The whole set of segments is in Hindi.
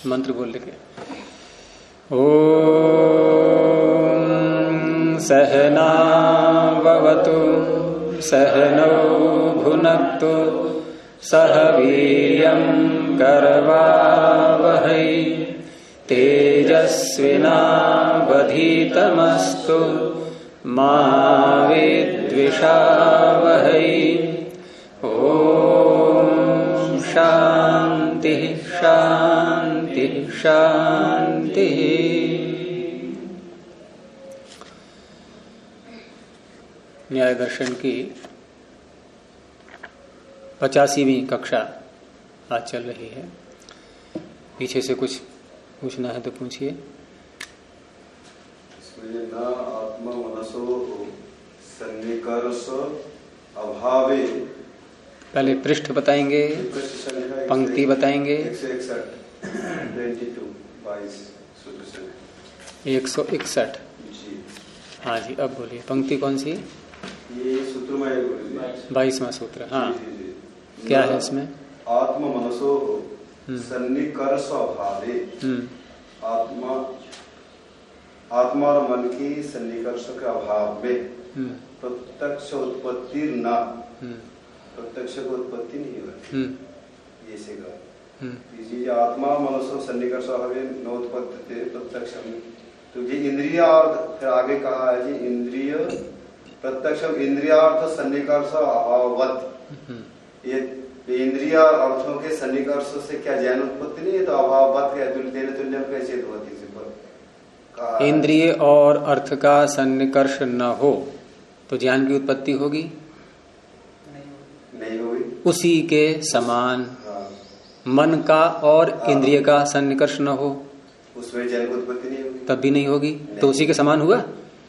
मंत्र बोल के। ओम सहना भवतु सहनौ भुनक्तु सह वीर्यं करवावहै तेजस्विनावधीतमस्तु मा विद्विषावहै। ओम शांति शांति शांति। न्याय दर्शन की 85वीं कक्षा आज चल रही है। पीछे से कुछ पूछना है तो पूछिए। न आत्मा मनसो सन्निकर्ष अभावे। पहले पृष्ठ बताएंगे, पंक्ति बताएंगे। 161। हाँ जी, अब बोलिए पंक्ति कौन सी? ये सूत्र में 22वां सूत्र। हाँ क्या है इसमें? आत्मा मनसो सन्निकर्ष अभावे। आत्मा और मन की सन्निकर्ष के अभाव में प्रत्यक्ष उत्पत्ति न, प्रत्यक्ष को उत्पत्ति नहीं होती। ये से आत्मा मनसो सन्निकर्ष अभावे न उत्पत्ति प्रत्यक्ष। तो ये इंद्रिय अर्थ, फिर आगे कहा है जी इंद्रिय प्रत्यक्ष इंद्रियार्थ सन्निकर्ष अभाववत। ये इंद्रिय अर्थों के सन्निकर्ष से क्या ज्ञान उत्पत्ति नहीं है? तो अभाववत तुल्य कैसे होती? इंद्रिय और अर्थ का सन्निकर्ष न हो तो ज्ञान की उत्पत्ति होगी? नहीं होगी। उसी के समान मन का और इंद्रिय का सन्निकर्ष न हो, उसमें ज्ञान की उत्पत्ति नहीं होगी, तब भी नहीं होगी। तो उसी के समान हुआ।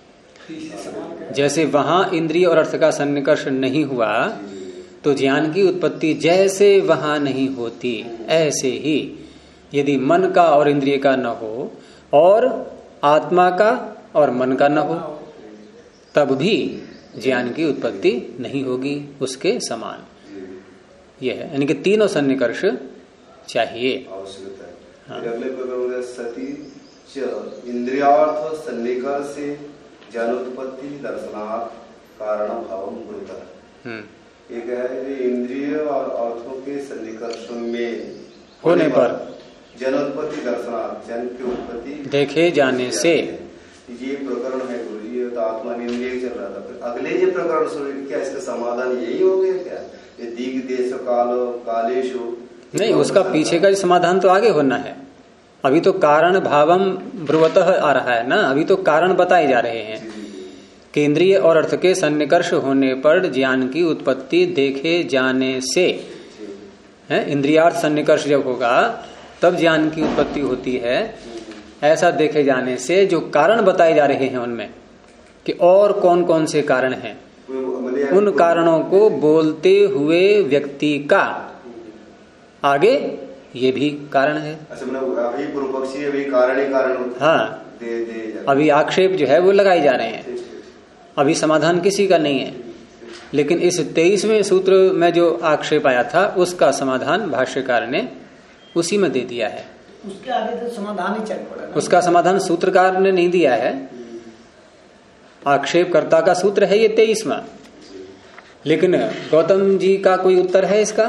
जैसे वहां इंद्रिय और अर्थ का सन्निकर्ष नहीं हुआ तो ज्ञान की उत्पत्ति जैसे वहां नहीं होती, ऐसे ही यदि मन का और इंद्रिय का न हो और आत्मा का और मन का न हो तब भी ज्ञान की उत्पत्ति नहीं होगी, उसके समान। यह है, यानी कि तीनों सन्निकर्ष चाहिए। हाँ। सती इंद्रियार्थ सन्निकर्ष ज्ञानोत्पत्ति दर्शनार्थ कारण भाव गुरुतर। एक है इंद्रिय और अर्थों के सन्निकर्ष में होने पर जनोत्पत्ति दर्शनार्थ, जन की उत्पत्ति देखे जाने से। ये प्रकरण है गुरु जी। तो आत्मा इंद्रिय चल रहा था, फिर अगले ये प्रकरण सुन, क्या इसका समाधान यही हो गया क्या? ये दिग देश कालो कालेशु नहीं, उसका पीछे का समाधान तो आगे होना है। अभी तो कारण भावम ब्रुवतः आ रहा है ना, अभी तो कारण बताए जा रहे हैं कि इंद्रिय और अर्थ के सन्निकर्ष होने पर ज्ञान की उत्पत्ति देखे जाने से है। इंद्रियार्थ सन्निकर्ष जब होगा तब ज्ञान की उत्पत्ति होती है। ऐसा देखे जाने से जो कारण बताए जा रहे हैं उनमें कि और कौन कौन से कारण हैं, उन कारणों को बोलते हुए व्यक्ति का आगे ये भी कारण है। अभी पूर्व पक्षी अभी कारण ही कारण। हाँ, अभी आक्षेप जो है वो लगाए जा रहे हैं, अभी समाधान किसी का नहीं है। लेकिन इस 23वें सूत्र में जो आक्षेप आया था उसका समाधान भाष्यकार ने उसी में दे दिया है। उसके आगे तो समाधान ही चल पड़ा। उसका समाधान सूत्रकार ने नहीं दिया है, आक्षेपकर्ता का सूत्र है ये 23वां। लेकिन गौतम जी का कोई उत्तर है इसका?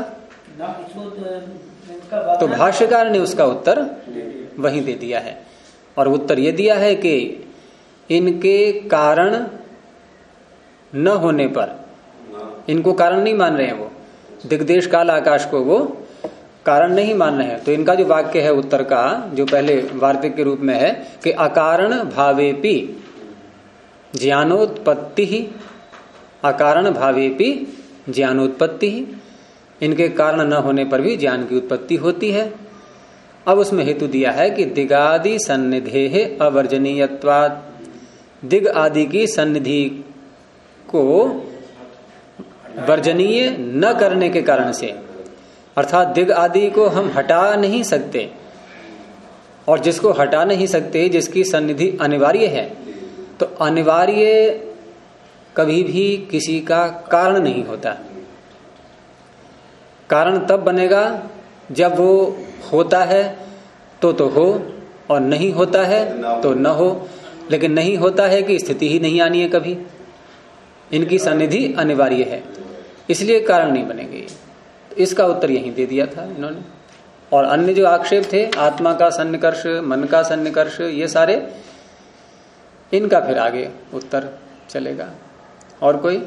तो भाष्यकार ने उसका उत्तर वहीं दे दिया है। और उत्तर ये दिया है कि इनके कारण न होने पर, इनको कारण नहीं मान रहे हैं वो, दिग्देश काल आकाश को वो कारण नहीं मान रहे हैं। तो इनका जो वाक्य है उत्तर का, जो पहले वार्तिक के रूप में है कि अकारण भावेपि ज्ञानोत्पत्ति ही, अकारण भावेपि ज्ञानोत्पत्ति ही, इनके कारण न होने पर भी ज्ञान की उत्पत्ति होती है। अब उसमें हेतु दिया है कि दिगादि सन्निधेः अवर्जनीयत्वात्, दिग आदि की सन्निधि को वर्जनीय न करने के कारण से, अर्थात दिग आदि को हम हटा नहीं सकते, और जिसको हटा नहीं सकते, जिसकी सन्निधि अनिवार्य है, तो अनिवार्य कभी भी किसी का कारण नहीं होता। कारण तब बनेगा जब वो होता है तो हो, और नहीं होता है तो न हो। लेकिन नहीं होता है कि स्थिति ही नहीं आनी है कभी, इनकी सन्निधि अनिवार्य है, इसलिए कारण नहीं बनेंगे। इसका उत्तर यहीं दे दिया था इन्होंने। और अन्य जो आक्षेप थे, आत्मा का सन्निकर्ष, मन का सन्निकर्ष, ये सारे इनका फिर आगे उत्तर चलेगा। और कोई?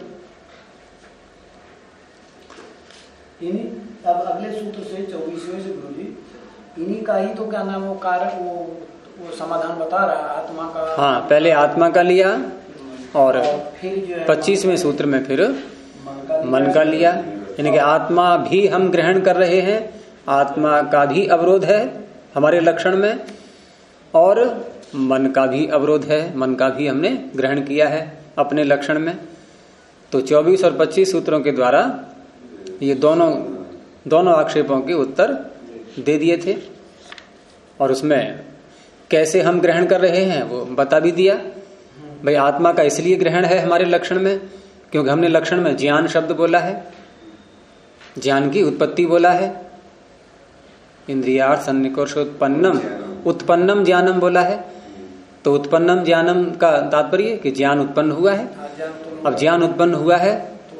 अब अगले सूत्र से 24वें से गुरु जी, इन्हीं का ही तो क्या नाम वो कारण, वो समाधान बता रहा है आत्मा का। हाँ, पहले आत्मा का लिया और फिर जो है 25वें सूत्र में फिर मन का लिया। यानी कि आत्मा भी हम ग्रहण कर रहे हैं, आत्मा का भी अवरोध है हमारे लक्षण में, और मन का भी अवरोध है, मन का भी हमने ग्रहण किया है अपने लक्षण में। तो 24 और 25 सूत्रों के द्वारा ये दोनों आक्षेपों के उत्तर दे दिए थे। और उसमें कैसे हम ग्रहण कर रहे हैं वो बता भी दिया। भाई आत्मा का इसलिए ग्रहण है हमारे लक्षण में क्योंकि हमने लक्षण में ज्ञान शब्द बोला है, ज्ञान की उत्पत्ति बोला है, इंद्रियार्थ सन्निकर्षोत्पन्नम उत्पन्नम ज्ञानम बोला है। तो उत्पन्नम ज्ञानम का तात्पर्य कि ज्ञान उत्पन्न हुआ है। अब ज्ञान उत्पन्न हुआ है,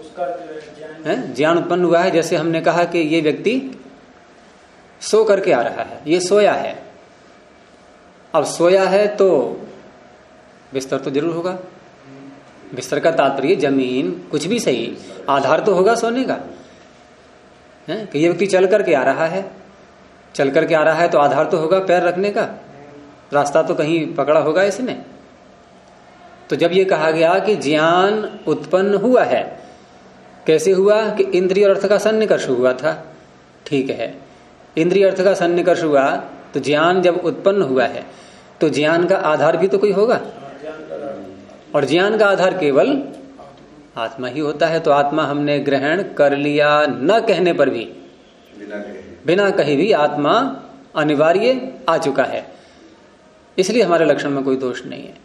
ज्ञान उत्पन्न हुआ है, जैसे हमने कहा कि ये व्यक्ति सो करके आ रहा है, ये सोया है। अब सोया है तो बिस्तर तो जरूर होगा, बिस्तर का तात्पर्य जमीन, कुछ भी सही, आधार तो होगा सोने का, है कि ये व्यक्ति चल करके आ रहा है, चल करके आ रहा है तो आधार तो होगा पैर रखने का, रास्ता तो कहीं पकड़ा होगा इसने। तो जब ये कहा गया कि ज्ञान उत्पन्न हुआ है, कैसे हुआ कि इंद्रिय अर्थ का सन्निकर्ष हुआ था, ठीक है, इंद्रिय अर्थ का सन्निकर्ष हुआ तो ज्ञान जब उत्पन्न हुआ है तो ज्ञान का आधार भी तो कोई होगा, और ज्ञान का आधार केवल आत्मा ही होता है। तो आत्मा हमने ग्रहण कर लिया, न कहने पर भी, बिना कहे भी आत्मा अनिवार्य आ चुका है, इसलिए हमारे लक्षण में कोई दोष नहीं है।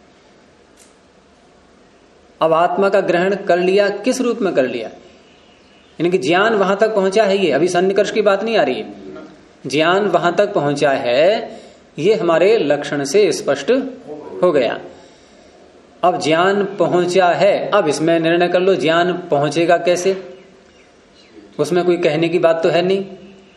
अब आत्मा का ग्रहण कर लिया, किस रूप में कर लिया, यानी कि ज्ञान वहां तक पहुंचा है, ये अभी सन्निकर्ष की बात नहीं आ रही है, ज्ञान वहां तक पहुंचा है, ये हमारे लक्षण से स्पष्ट हो गया। अब ज्ञान पहुंचा है, अब इसमें निर्णय कर लो ज्ञान पहुंचेगा कैसे, उसमें कोई कहने की बात तो है नहीं।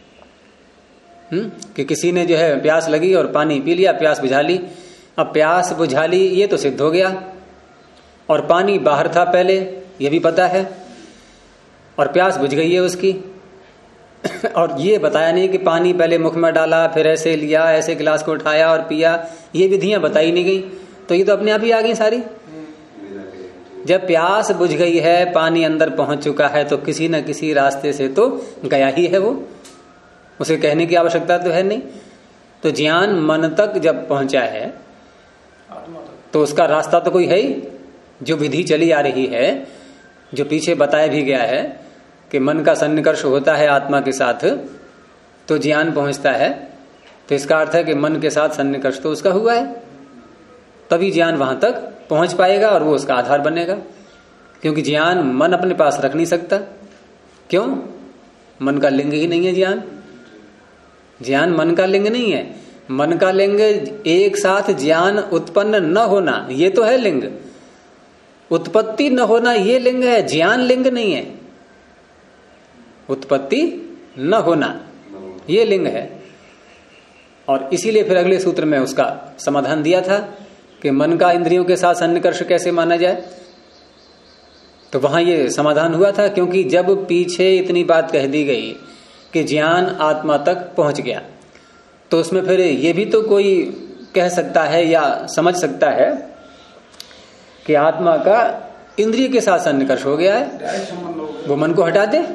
कि किसी ने जो है प्यास लगी और पानी पी लिया, प्यास बुझा ली। अब प्यास बुझा ली ये तो सिद्ध हो गया, और पानी बाहर था पहले ये भी पता है, और प्यास बुझ गई है उसकी। और ये बताया नहीं कि पानी पहले मुख में डाला, फिर ऐसे लिया, ऐसे गिलास को उठाया और पिया, ये विधियां बताई नहीं गई, तो ये तो अपने आप ही आ गई सारी। जब प्यास बुझ गई है, पानी अंदर पहुंच चुका है, तो किसी न किसी रास्ते से तो गया ही है वो, उसे कहने की आवश्यकता तो है नहीं। तो ज्ञान मन तक जब पहुंचा है तो उसका रास्ता तो कोई है ही, जो विधि चली आ रही है, जो पीछे बताया भी गया है कि मन का सन्निकर्ष होता है आत्मा के साथ तो ज्ञान पहुंचता है। तो इसका अर्थ है कि मन के साथ सन्निकर्ष तो उसका हुआ है, तभी ज्ञान वहां तक पहुंच पाएगा और वो उसका आधार बनेगा। क्योंकि ज्ञान मन अपने पास रख नहीं सकता, क्यों? मन का लिंग ही नहीं है ज्ञान, ज्ञान मन का लिंग नहीं है। मन का लिंग एक साथ ज्ञान उत्पन्न न होना, ये तो है लिंग, उत्पत्ति न होना ये लिंग है, ज्ञान लिंग नहीं है। उत्पत्ति न होना ये लिंग है। और इसीलिए फिर अगले सूत्र में उसका समाधान दिया था कि मन का इंद्रियों के साथ सन्निकर्ष कैसे माना जाए। तो वहां ये समाधान हुआ था, क्योंकि जब पीछे इतनी बात कह दी गई कि ज्ञान आत्मा तक पहुंच गया, तो उसमें फिर ये भी तो कोई कह सकता है या समझ सकता है कि आत्मा का इंद्रिय के साथ सन्निकर्ष हो गया है, वो मन को हटा दे।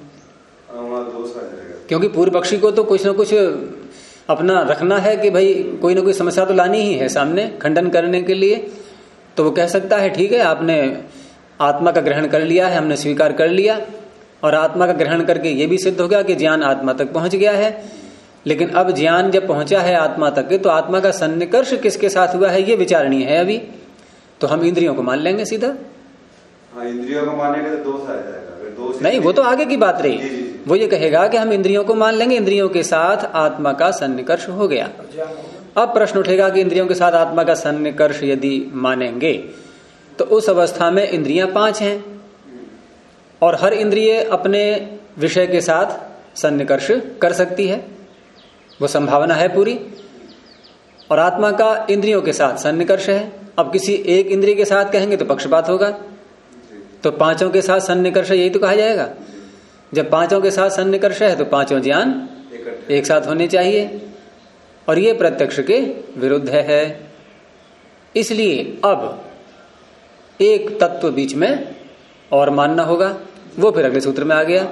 क्योंकि पूर्व पक्षी को तो कुछ ना कुछ अपना रखना है कि भाई कोई ना कोई समस्या तो लानी ही है सामने खंडन करने के लिए। तो वो कह सकता है ठीक है, आपने आत्मा का ग्रहण कर लिया है, हमने स्वीकार कर लिया, और आत्मा का ग्रहण करके ये भी सिद्ध हो गया कि ज्ञान आत्मा तक पहुंच गया है। लेकिन अब ज्ञान जब पहुंचा है आत्मा तक के, तो आत्मा का सन्निकर्ष किसके साथ हुआ है ये विचारणीय है अभी। तो हम इंद्रियों को मान लेंगे सीधा। हाँ, इंद्रियों को मानेंगे तो दोष आ जाएगा। दोष नहीं, वो तो आगे की बात रही। वो ये कहेगा कि हम इंद्रियों को मान लेंगे, इंद्रियों के साथ आत्मा का सन्निकर्ष हो गया। अब प्रश्न उठेगा कि इंद्रियों के साथ आत्मा का सन्निकर्ष यदि मानेंगे तो उस अवस्था में इंद्रियां 5 हैं और हर इंद्रिय अपने विषय के साथ सन्निकर्ष कर सकती है, वो संभावना है पूरी। और आत्मा का इंद्रियों के साथ सन्निकर्ष है। अब किसी एक इंद्रिय के साथ कहेंगे तो पक्षपात होगा, तो 5 के साथ सन्निकर्ष यही तो कहा जाएगा। जब 5 के साथ सन्निकर्ष है तो 5 ज्ञान एक साथ होने चाहिए, और ये प्रत्यक्ष के विरुद्ध है। इसलिए अब एक तत्व बीच में और मानना होगा, वो फिर अगले सूत्र में आ गया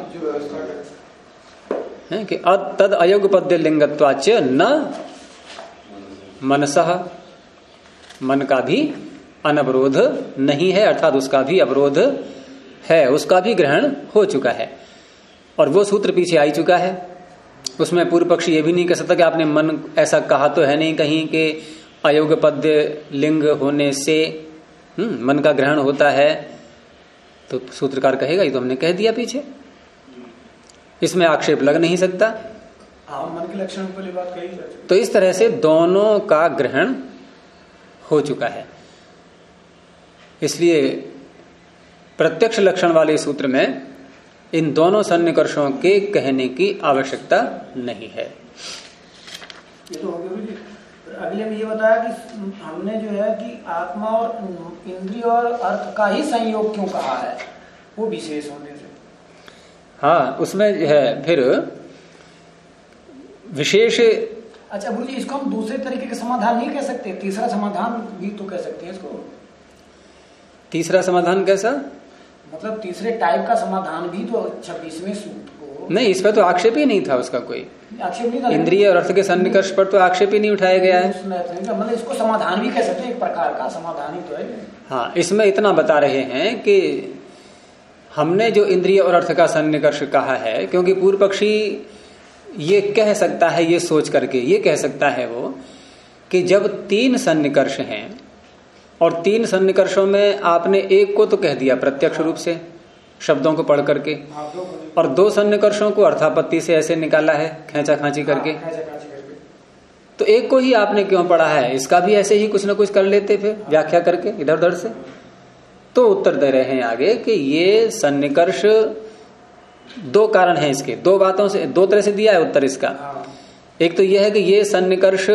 है कि तद अयोगपद्य लिंगत्वाच न मनसः, मन का भी अनवरोध नहीं है, अर्थात उसका भी अवरोध है, उसका भी ग्रहण हो चुका है। और वो सूत्र पीछे आ चुका है, उसमें पूर्व पक्षी ये भी नहीं कह सकता कि आपने मन ऐसा कहा तो है नहीं कहीं कि अयोगपद्य लिंग होने से मन का ग्रहण होता है, तो सूत्रकार कहेगा ये तो हमने कह दिया पीछे, इसमें आक्षेप लग नहीं सकता। मन के लक्षण वाली बात कही जा सकती। तो इस तरह से दोनों का ग्रहण हो चुका है। इसलिए प्रत्यक्ष लक्षण वाले सूत्र में इन दोनों सन्निकर्षों के कहने की आवश्यकता नहीं है। ये तो हो गया। अगले में ये बताया कि हमने जो है कि आत्मा और इंद्रिय और अर्थ का ही संयोग क्यों कहा है, वो विशेष होने से। हाँ, उसमें जो है फिर विशेष। अच्छा गुरु जी, इसको हम दूसरे तरीके के समाधान नहीं कह सकते, तीसरा समाधान भी तो कह सकते हैं इसको। तीसरा समाधान कैसा? मतलब तीसरे टाइप का समाधान भी तो 26वें सूत्र को। नहीं, इस पर तो आक्षेप ही नहीं था उसका, कोई आक्षेप नहीं था। इंद्रिय और अर्थ के सन्निकर्ष पर तो आक्षेप ही नहीं उठाया गया है। मतलब इसको समाधान भी कह सकते हैं, एक प्रकार का समाधान ही तो है। हाँ, इसमें इतना बता रहे हैं कि हमने जो इंद्रिय और अर्थ का सन्निकर्ष कहा है, क्योंकि पूर्व पक्षी ये कह सकता है, ये सोच करके ये कह सकता है वो कि जब 3 सन्निकर्ष हैं और 3 सन्निकर्षों में आपने एक को तो कह दिया प्रत्यक्ष रूप से शब्दों को पढ़ करके, और 2 सन्निकर्षों को अर्थापत्ति से ऐसे निकाला है खींचा खांची करके, तो एक को ही आपने क्यों पढ़ा है? इसका भी ऐसे ही कुछ ना कुछ कर लेते फिर व्याख्या करके इधर उधर से। तो उत्तर दे रहे हैं आगे कि ये सन्निकर्ष 2 कारण हैं इसके, 2 बातों से 2 तरह से दिया है उत्तर इसका। एक तो यह है कि ये सन्निकर्ष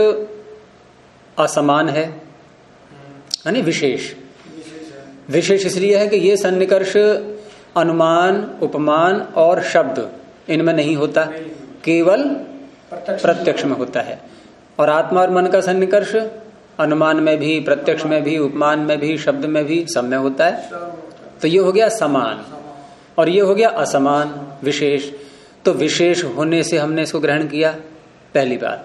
असमान है, यानी विशेष। विशेष इसलिए है कि ये सन्निकर्ष अनुमान, उपमान और शब्द इनमें नहीं होता, केवल प्रत्यक्ष में होता है। और आत्मा और मन का सन्निकर्ष अनुमान में भी, प्रत्यक्ष में भी, उपमान में भी, शब्द में भी, सब में होता है। तो ये हो गया समान और ये हो गया असमान, विशेष। तो विशेष होने से हमने इसको ग्रहण किया, पहली बात।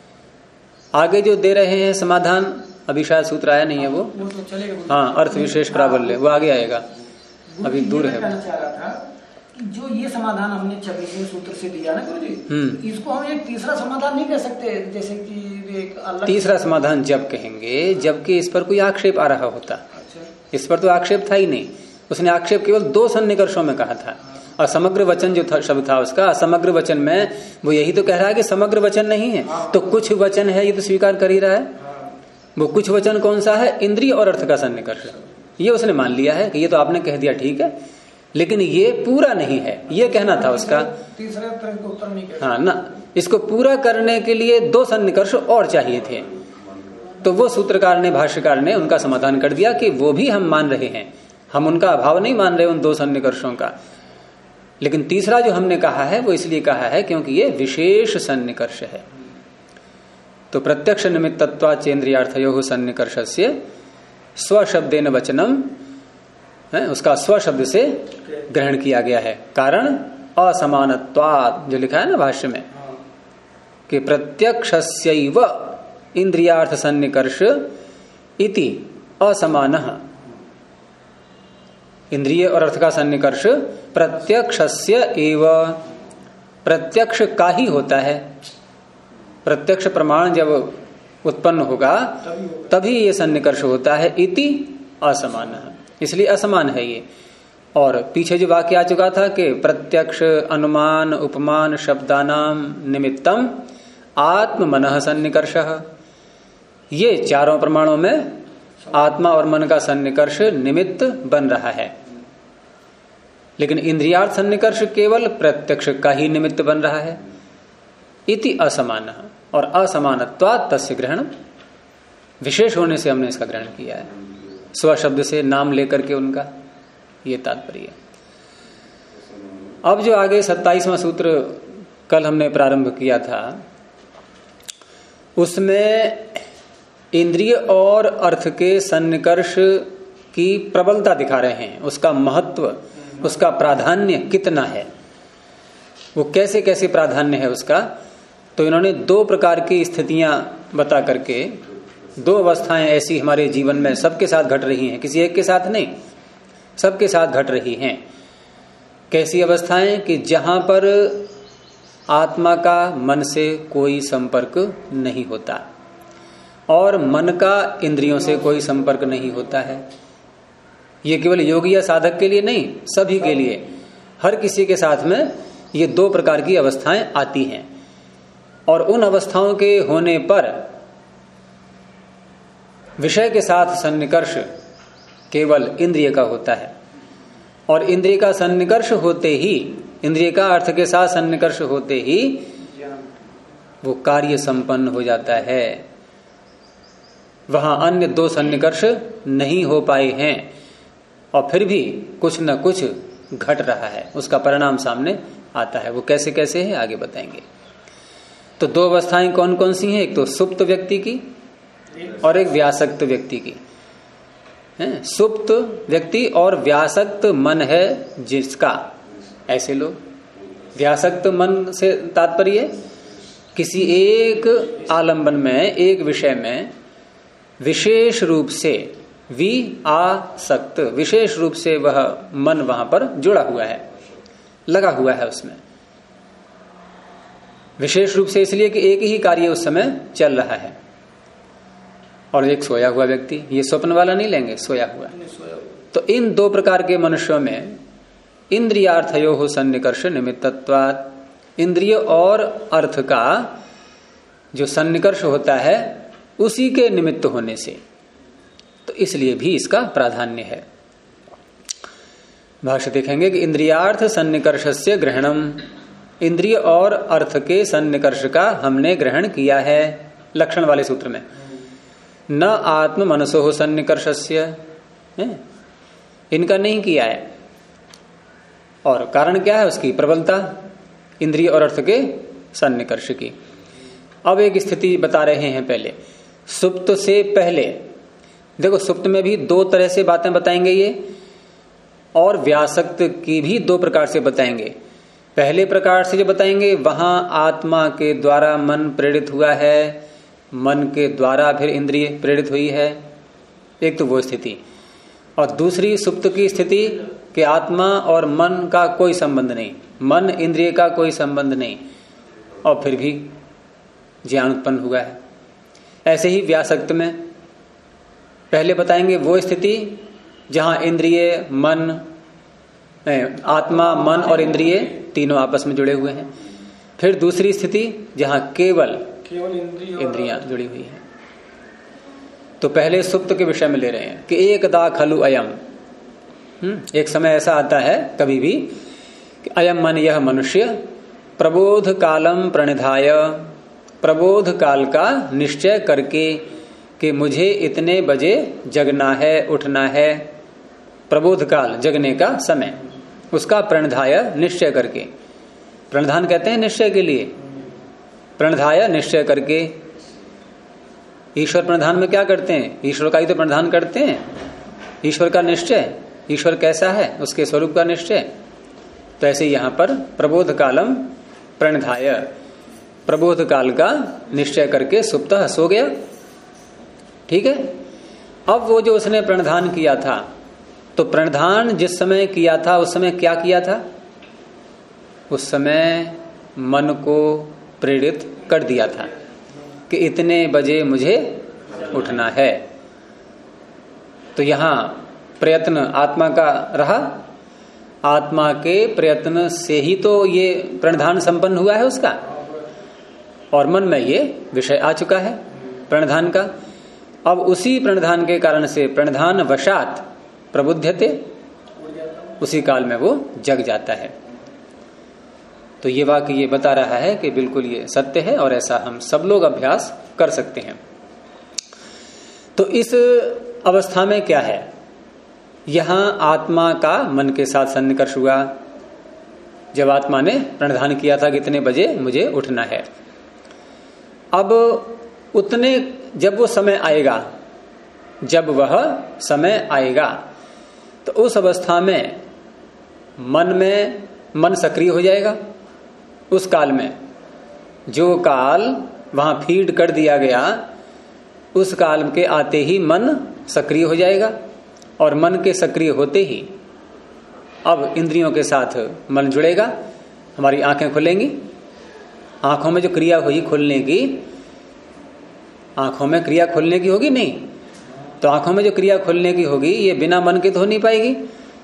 आगे जो दे रहे हैं समाधान, अभी शायद सूत्र आया नहीं है वो तो चलेगा। हाँ, अर्थ विशेष प्राबल्य, वो आगे आएगा, अभी दूर है। चाह रहा था कि जो ये समाधान हमने 26वें सूत्र से दिया ना गुरु जी, इसको हम एक तीसरा समाधान नहीं कह सकते, जैसे कि एक अलग तीसरा समाधान जब कहेंगे जबकि इस पर कोई आक्षेप आ रहा होता। अच्छा। इस पर तो आक्षेप था ही नहीं, उसने आक्षेप केवल 2 सन्निकर्षों में कहा था। और समग्र वचन जो था, शब्द था उसका, समग्र वचन में वो यही तो कह रहा है कि समग्र वचन नहीं है, तो कुछ वचन है, ये तो स्वीकार कर ही रहा है। वो कुछ वचन कौन सा है? इंद्रिय और अर्थ का सन्निकर्ष। ये उसने मान लिया है कि ये तो आपने कह दिया ठीक है, लेकिन ये पूरा नहीं है, ये कहना था उसका। तीसरे तरह का उत्तर नहीं कहना। हाँ ना, इसको पूरा करने के लिए 2 सन्निकर्ष और चाहिए थे। तो वो सूत्रकार ने, भाष्यकार ने उनका समाधान कर दिया कि वो भी हम मान रहे हैं, हम उनका अभाव नहीं मान रहे उन 2 सन्निकर्षों का। लेकिन तीसरा जो हमने कहा है वो इसलिए कहा है क्योंकि ये विशेष सन्निकर्ष है। तो प्रत्यक्ष निमित्तत्वाच्च इंद्रियार्थयोः सन्निकर्षस्य स्वशब्देन वचनम है, उसका स्वशब्द से ग्रहण किया गया है। कारण असमानत्वात्, जो लिखा है ना भाष्य में कि प्रत्यक्षस्यैव इंद्रियार्थ सन्निकर्ष इति असमानः। इंद्रिय और अर्थ का सन्निकर्ष प्रत्यक्षस्य एव, प्रत्यक्ष का ही होता है। प्रत्यक्ष प्रमाण जब उत्पन्न होगा तभी ये सन्निकर्ष होता है। इति असमान, इसलिए असमान है ये। और पीछे जो वाक्य आ चुका था कि प्रत्यक्ष अनुमान उपमान शब्दानाम निमित्तम आत्म मनः सन्निकर्षः, ये चारों प्रमाणों में आत्मा और मन का सन्निकर्ष निमित्त बन रहा है। लेकिन इंद्रियार्थ सन्निकर्ष केवल प्रत्यक्ष का ही निमित्त बन रहा है। इति असमान, और असमानत्वात् तस्य ग्रहण, विशेष होने से हमने इसका ग्रहण किया है, स्व शब्द से नाम लेकर के उनका, ये तात्पर्य। अब जो आगे 27वां सूत्र कल हमने प्रारंभ किया था, उसमें इंद्रिय और अर्थ के सन्निकर्ष की प्रबलता दिखा रहे हैं, उसका महत्व, उसका प्राधान्य कितना है, वो कैसे कैसे प्राधान्य है उसका। तो इन्होंने दो प्रकार की स्थितियां बता करके, दो अवस्थाएं ऐसी हमारे जीवन में सबके साथ घट रही हैं, किसी एक के साथ नहीं, सबके साथ घट रही हैं। कैसी अवस्थाएं कि जहां पर आत्मा का मन से कोई संपर्क नहीं होता और मन का इंद्रियों से कोई संपर्क नहीं होता है। ये केवल योगी या साधक के लिए नहीं, सभी के लिए, हर किसी के साथ में ये दो प्रकार की अवस्थाएं आती हैं। और उन अवस्थाओं के होने पर विषय के साथ सन्निकर्ष केवल इंद्रिय का होता है, और इंद्रिय का सन्निकर्ष होते ही, इंद्रिय का अर्थ के साथ सन्निकर्ष होते ही वो कार्य संपन्न हो जाता है। वहां अन्य दो सन्निकर्ष नहीं हो पाए हैं और फिर भी कुछ न कुछ घट रहा है, उसका परिणाम सामने आता है। वो कैसे कैसे है आगे बताएंगे। तो दो अवस्थाएं कौन कौन सी हैं? एक तो सुप्त व्यक्ति की और एक व्यासक्त व्यक्ति की। सुप्त व्यक्ति और व्यासक्त मन है जिसका, ऐसे लोग। व्यासक्त मन से तात्पर्य किसी एक आलंबन में, एक विषय में विशेष रूप से आसक्त, विशेष रूप से वह मन वहां पर जुड़ा हुआ है, लगा हुआ है उसमें, विशेष रूप से इसलिए कि एक ही कार्य उस समय चल रहा है। और एक सोया हुआ व्यक्ति, ये स्वप्न वाला नहीं लेंगे, सोया हुआ। तो इन दो प्रकार के मनुष्यों में इंद्रियार्थयो सन्निकर्ष निमित्तत्वात्, इंद्रिय और अर्थ का जो सन्निकर्ष होता है उसी के निमित्त होने से, तो इसलिए भी इसका प्राधान्य है। भाष्य देखेंगे कि इंद्रियार्थ सन्निकर्षस्य ग्रहणम, इंद्रिय और अर्थ के सन्निकर्ष का हमने ग्रहण किया है लक्षण वाले सूत्र में। न आत्म मनसो सन्निकर्षस्य, इनका नहीं किया है। और कारण क्या है? उसकी प्रबलता, इंद्रिय और अर्थ के सन्निकर्ष की। अब एक स्थिति बता रहे हैं पहले, सुप्त से पहले। देखो, सुप्त में भी दो तरह से बातें बताएंगे ये, और व्यासक्त की भी दो प्रकार से बताएंगे। पहले प्रकार से जो बताएंगे, वहां आत्मा के द्वारा मन प्रेरित हुआ है, मन के द्वारा फिर इंद्रिय प्रेरित हुई है, एक तो वो स्थिति। और दूसरी सुप्त की स्थिति कि आत्मा और मन का कोई संबंध नहीं, मन इंद्रिय का कोई संबंध नहीं, और फिर भी ज्ञान उत्पन्न हुआ है। ऐसे ही व्यासक्त में पहले बताएंगे वो स्थिति जहां इंद्रिय, मन, आत्मा, मन और इंद्रिय तीनों आपस में जुड़े हुए हैं। फिर दूसरी स्थिति जहां केवल इंद्रियां जुड़ी हुई हैं। तो पहले सुप्त के विषय में ले रहे हैं कि एकदा खलु अयम, एक समय ऐसा आता है कभी भी कि अयम मन, यह मनुष्य प्रबोध कालम प्रणिधाय, प्रबोध काल का निश्चय करके कि मुझे इतने बजे जगना है, उठना है, प्रबोध काल जगने का समय, उसका प्रणिधाय निश्चय करके, प्रणिधान कहते हैं निश्चय के लिए, प्रणिधाय निश्चय करके। ईश्वर प्रणिधान में क्या करते हैं? ईश्वर का ही तो प्रणिधान करते हैं, ईश्वर का निश्चय, ईश्वर कैसा है उसके स्वरूप का निश्चय। तो ऐसे यहां पर प्रबोध कालम प्रणिधाय, प्रबोध काल का निश्चय करके सुप्तः सो गया। ठीक है। अब वो जो उसने प्रणिधान किया था, तो प्रणिधान जिस समय किया था उस समय क्या किया था? उस समय मन को प्रेरित कर दिया था कि इतने बजे मुझे उठना है। तो यहां प्रयत्न आत्मा का रहा आत्मा के प्रयत्न से ही तो ये प्रणधान संपन्न हुआ है उसका, और मन में ये विषय आ चुका है प्रणधान का। अब उसी प्रणधान के कारण से प्रणधान वशात प्रबुध्यते, उसी काल में वो जग जाता है। तो ये वाक्य ये बता रहा है कि बिल्कुल ये सत्य है और ऐसा हम सब लोग अभ्यास कर सकते हैं। तो इस अवस्था में क्या है, यहां आत्मा का मन के साथ सन्निकर्ष हुआ। जब आत्मा ने प्रणधान किया था कि इतने बजे मुझे उठना है, अब उतने जब वो समय आएगा, जब वह समय आएगा तो उस अवस्था में मन सक्रिय हो जाएगा। उस काल में जो काल वहां फीड कर दिया गया, उस काल के आते ही मन सक्रिय हो जाएगा, और मन के सक्रिय होते ही अब इंद्रियों के साथ मन जुड़ेगा, हमारी आंखें खुलेंगी। आंखों में जो क्रिया हुई खुलने की, आंखों में क्रिया खुलने की होगी नहीं, तो आंखों में जो क्रिया खुलने की होगी ये बिना मन के तो हो नहीं पाएगी।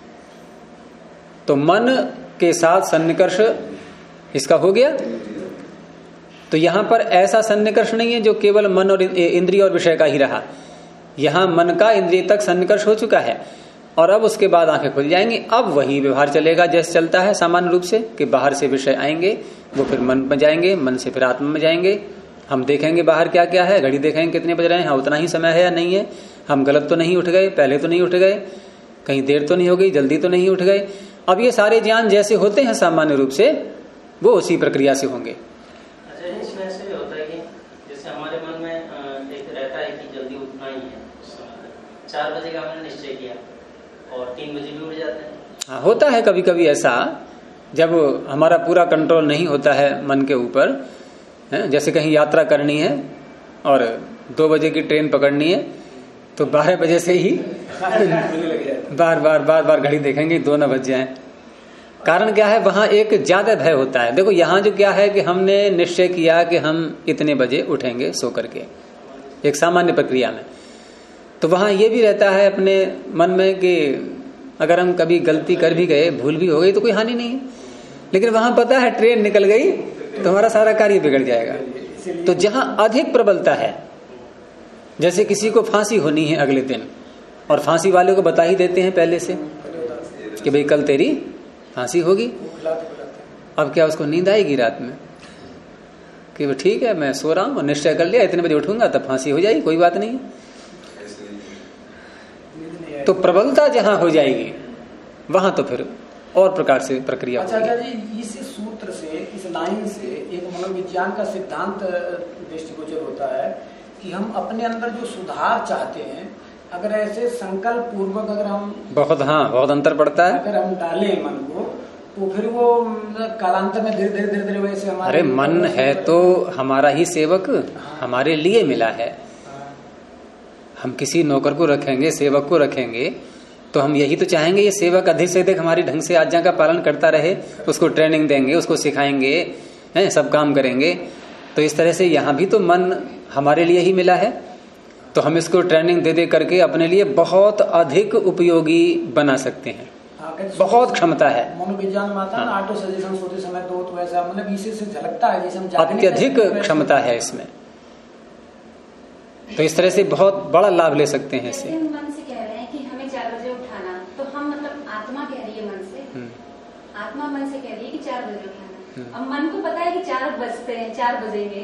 तो मन के साथ सन्निकर्ष इसका हो गया। तो यहां पर ऐसा सन्निकर्ष नहीं है जो केवल मन और इंद्रिय और विषय का ही रहा, यहां मन का इंद्रिय तक सन्निकर्ष हो चुका है, और अब उसके बाद आंखें खुल जाएंगी। अब वही व्यवहार चलेगा जैसे चलता है सामान्य रूप से, कि बाहर से विषय आएंगे, वो फिर मन में जाएंगे, मन से फिर आत्मा में जाएंगे। हम देखेंगे बाहर क्या क्या है, घड़ी देखेंगे कितने बज रहे हैं, हाँ उतना ही समय है या नहीं है, हम गलत तो नहीं उठ गए, पहले तो नहीं उठ गए, कहीं देर तो नहीं हो गई, जल्दी तो नहीं उठ गए। अब ये सारे ज्ञान जैसे होते हैं सामान्य रूप से, वो उसी प्रक्रिया से होंगे। अच्छा, इसमें ऐसे भी होता है कि जैसे हमारे मन में एक रहता है कि जल्दी उठना ही है, 4 बजे का हमने निश्चय किया और 3 बजे भी उठ जाते हैं। हाँ, होता है कभी कभी ऐसा, जब हमारा पूरा कंट्रोल नहीं होता है मन के ऊपर। जैसे कहीं यात्रा करनी है और 2 बजे की ट्रेन पकड़नी है, तो 12 बजे से ही बार बार घड़ी देखेंगे 2 न बज जाए। कारण क्या है, वहां एक ज्यादा भय होता है। देखो यहाँ जो क्या है कि हमने निश्चय किया कि हम इतने बजे उठेंगे सो करके, एक सामान्य प्रक्रिया में, तो वहां ये भी रहता है अपने मन में कि अगर हम कभी गलती कर भी गए, भूल भी हो गई, तो कोई हानि नहीं है। लेकिन वहां पता है ट्रेन निकल गई तो हमारा सारा कार्य बिगड़ जाएगा। तो जहां अधिक प्रबलता है, जैसे किसी को फांसी होनी है अगले दिन, और फांसी वाले को बता ही देते हैं पहले से कि भाई कल तेरी फांसी होगी। अब क्या उसको नींद आएगी रात में कि वो ठीक है मैं सो रहा हूं, निश्चय कर लिया इतने बजे उठूंगा तब फांसी हो जाएगी, कोई बात नहीं है। तो प्रबलता जहां हो जाएगी वहां तो फिर और प्रकार से प्रक्रिया। अच्छा क्या जी, इस सूत्र से, इस लाइन से एक मनोविज्ञान का सिद्धांत दृष्टिगोचर होता है कि हम अपने अंदर जो सुधार चाहते हैं, अगर ऐसे संकल्प पूर्वक अगर हम बहुत अंतर पड़ता है, अगर हम डालें मन को, तो फिर वो कालांतर में धीरे धीरे वैसे हमारे, अरे मन है तो हमारा ही सेवक, हमारे लिए मिला है। हम किसी नौकर को रखेंगे, सेवक को रखेंगे, तो हम यही तो चाहेंगे ये सेवक अधिक से अधिक हमारी ढंग से आज्ञा का पालन करता रहे, उसको ट्रेनिंग देंगे, उसको सिखाएंगे, सब काम करेंगे। तो इस तरह से यहाँ भी तो मन हमारे लिए ही मिला है, तो हम इसको ट्रेनिंग दे करके अपने लिए बहुत अधिक उपयोगी बना सकते हैं। बहुत क्षमता है मनोविज्ञान में आता है, ऑटो सजेशन सोते समय तो वैसा मतलब इसी से झलकता है, जैसे हम अत्यधिक क्षमता है इसमें। तो इस तरह से बहुत बड़ा लाभ ले सकते हैं इससे। मन से कह रहे हैं कि हमें 4 बजे उठाना, तो हम मतलब आत्मा कह रही है मन से, आत्मा मन से कह रही है कि 4 बजे उठाना। अब मन को पता है कि 4 बजते हैं, 4 बजेंगे।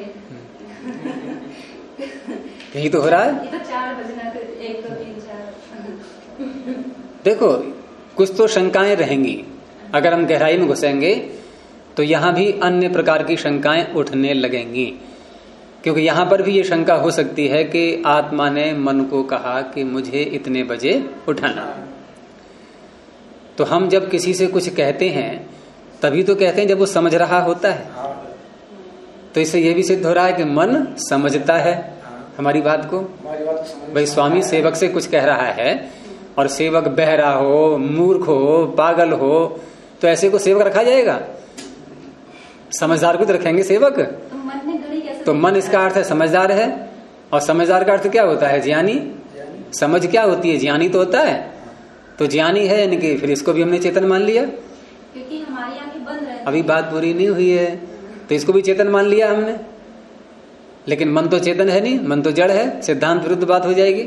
यही तो हो रहा है। ये तो 4 बजना, 1 2 3 4। देखो कुछ तो शंकाएं रहेंगी, अगर हम गहराई में घुसेंगे तो यहाँ भी अन्य प्रकार की शंकाएं उठने लगेंगी, क्योंकि यहां पर भी ये शंका हो सकती है कि आत्मा ने मन को कहा कि मुझे इतने बजे उठाना। तो हम जब किसी से कुछ कहते हैं तभी तो कहते हैं जब वो समझ रहा होता है। तो इससे ये भी सिद्ध हो रहा है कि मन समझता है हमारी बात को। भाई स्वामी सेवक से कुछ कह रहा है और सेवक बहरा हो, मूर्ख हो, पागल हो, तो ऐसे को सेवक रखा जाएगा? समझदार को तो रखेंगे सेवक। तो मन इसका अर्थ है समझदार है, और समझदार का अर्थ क्या होता है? ज्ञानी। समझ क्या होती है? ज्ञानी तो होता है। तो ज्ञानी है इनके, फिर इसको भी हमने चेतन मान लिया, क्योंकि हमारी आंखें बंद रहती। अभी बात पूरी नहीं हुई है, तो इसको भी चेतन मान लिया हमने, लेकिन मन तो चेतन है नहीं, मन तो जड़ है, सिद्धांत विरुद्ध बात हो जाएगी।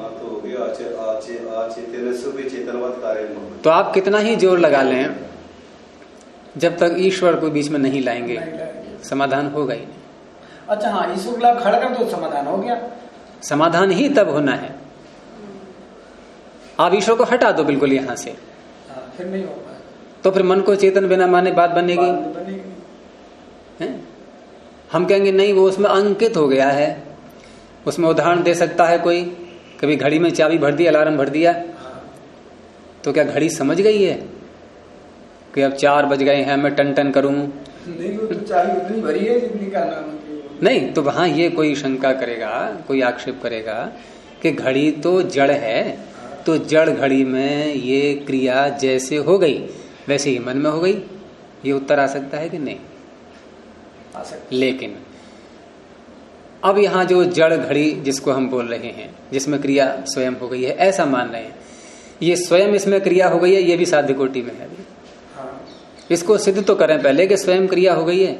तो आप कितना ही जोर लगा लें, जब तक ईश्वर को बीच में नहीं लाएंगे समाधान होगा ही नहीं। अच्छा हाँ, ईश्वर ला खड़ा कर तो समाधान हो गया। समाधान ही तब होना है, आप ईश्वर को हटा दो बिल्कुल यहां से, फिर नहीं होगा। तो फिर मन को चेतन बिना माने बात बनेगी है? हम कहेंगे नहीं वो उसमें अंकित हो गया है, उसमें उदाहरण दे सकता है कोई, कभी घड़ी में चाबी भर दी, अलार्म भर दिया, तो क्या घड़ी समझ गई है कि अब 4 बज गए हैं, मैं टन टन करूं? नहीं, वो तो चाबी उतनी भरी है जितनी का नाम नहीं। तो वहां ये कोई शंका करेगा, कोई आक्षेप करेगा कि घड़ी तो जड़ है, तो जड़ घड़ी में ये क्रिया जैसे हो गई वैसे ही मन में हो गई, ये उत्तर आ सकता है कि नहीं? आ सकता। लेकिन अब यहाँ जो जड़ घड़ी जिसको हम बोल रहे हैं, जिसमें क्रिया स्वयं हो गई है, ऐसा मान रहे हैं, ये स्वयं इसमें क्रिया हो गई है, ये भी साध्य कोटि में है। इसको सिद्ध तो करें पहले कि स्वयं क्रिया हो गई है।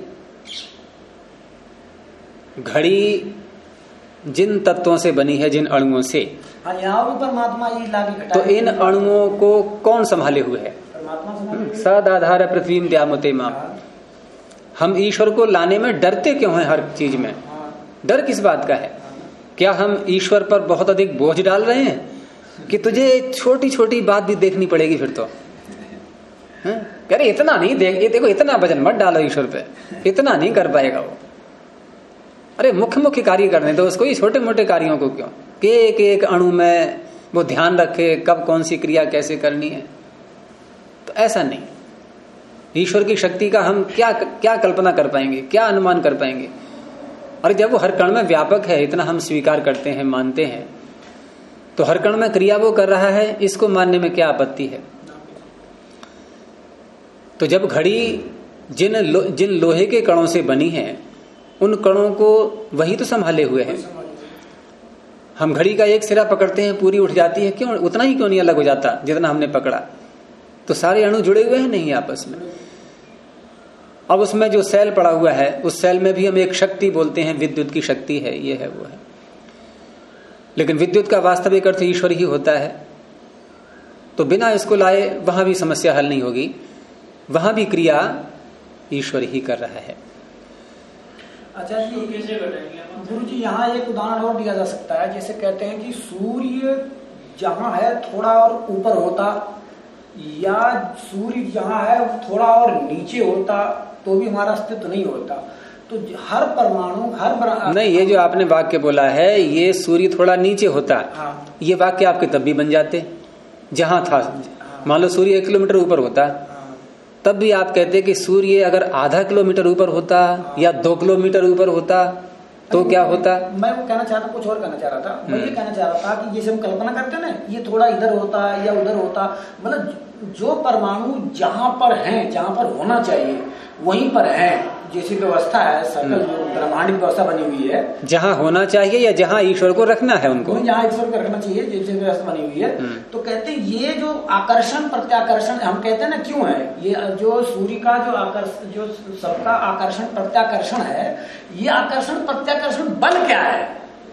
घड़ी जिन तत्वों से बनी है, जिन अणुओं से, हाँ, यहाँ भी परमात्मा ये लाके तो इन अणुओं को कौन संभाले हुए है? सदाधार पृथ्वी द्यामते माम। हम ईश्वर को लाने में डरते क्यों हैं? हर चीज में डर किस बात का है? क्या हम ईश्वर पर बहुत अधिक बोझ डाल रहे हैं कि तुझे छोटी छोटी बात भी देखनी पड़ेगी? फिर तो कह रहे इतना नहीं देख, ये देखो इतना वजन मत डालो ईश्वर पे, इतना नहीं कर पाएगा वो। अरे मुख्य मुख्य कार्य करने दो उसको, ये छोटे मोटे कार्यों को क्यों? कि एक अणु में वो ध्यान रखे कब कौन सी क्रिया कैसे करनी है। तो ऐसा नहीं, ईश्वर की शक्ति का हम क्या क्या कल्पना कर पाएंगे, क्या अनुमान कर पाएंगे? अरे जब वो हर कण में व्यापक है, इतना हम स्वीकार करते हैं, मानते हैं, तो हर कण में क्रिया वो कर रहा है, इसको मानने में क्या आपत्ति है? तो जब घड़ी जिन लोहे के कणों से बनी है, उन कणों को वही तो संभाले हुए हैं। हम घड़ी का एक सिरा पकड़ते हैं, पूरी उठ जाती है, क्यों? उतना ही क्यों नहीं अलग हो जाता जितना हमने पकड़ा? तो सारे अणु जुड़े हुए हैं नहीं आपस में। अब उसमें जो सेल पड़ा हुआ है, उस सेल में भी हम एक शक्ति बोलते हैं, विद्युत की शक्ति है, ये है वो है, लेकिन विद्युत का वास्तविक अर्थ ईश्वर ही होता है। तो बिना इसको लाए वहां भी समस्या हल नहीं होगी, वहां भी क्रिया ईश्वर ही कर रहा है। अच्छा जी, गुरु जी यहाँ एक उदाहरण और दिया जा सकता है, जैसे कहते हैं कि सूर्य जहाँ है थोड़ा और ऊपर होता, या सूर्य जहाँ है थोड़ा और नीचे होता, तो भी हमारा अस्तित्व नहीं होता। तो हर परमाणु नहीं, ये जो आपने वाक्य बोला है, ये सूर्य थोड़ा नीचे होता, हाँ, ये वाक्य आपके तब भी बन जाते जहां था। मान लो सूर्य 1 किलोमीटर ऊपर होता, तब भी आप कहते कि सूर्य अगर आधा किलोमीटर ऊपर होता या 2 किलोमीटर ऊपर होता तो क्या होता? मैं वो कहना चाहता, कुछ और कहना चाह रहा था। मैं ये कहना चाह रहा था कि जैसे हम कल्पना करते हैं ना, ये थोड़ा इधर होता या उधर होता, मतलब जो परमाणु जहां पर हैं, जहां पर होना चाहिए वहीं पर है, जैसी व्यवस्था है, सकल जो ब्रह्मांड की व्यवस्था बनी हुई है, जहां होना चाहिए या जहां ईश्वर को रखना है, उनको जहां ईश्वर को रखना चाहिए, जैसे व्यवस्था बनी हुई है। तो कहते हैं ये जो आकर्षण प्रत्याकर्षण हम कहते हैं ना, क्यों है ये? जो सूर्य का जो आकर्षण, जो सबका आकर्षण प्रत्याकर्षण है, ये आकर्षण प्रत्याकर्षण बल क्या है?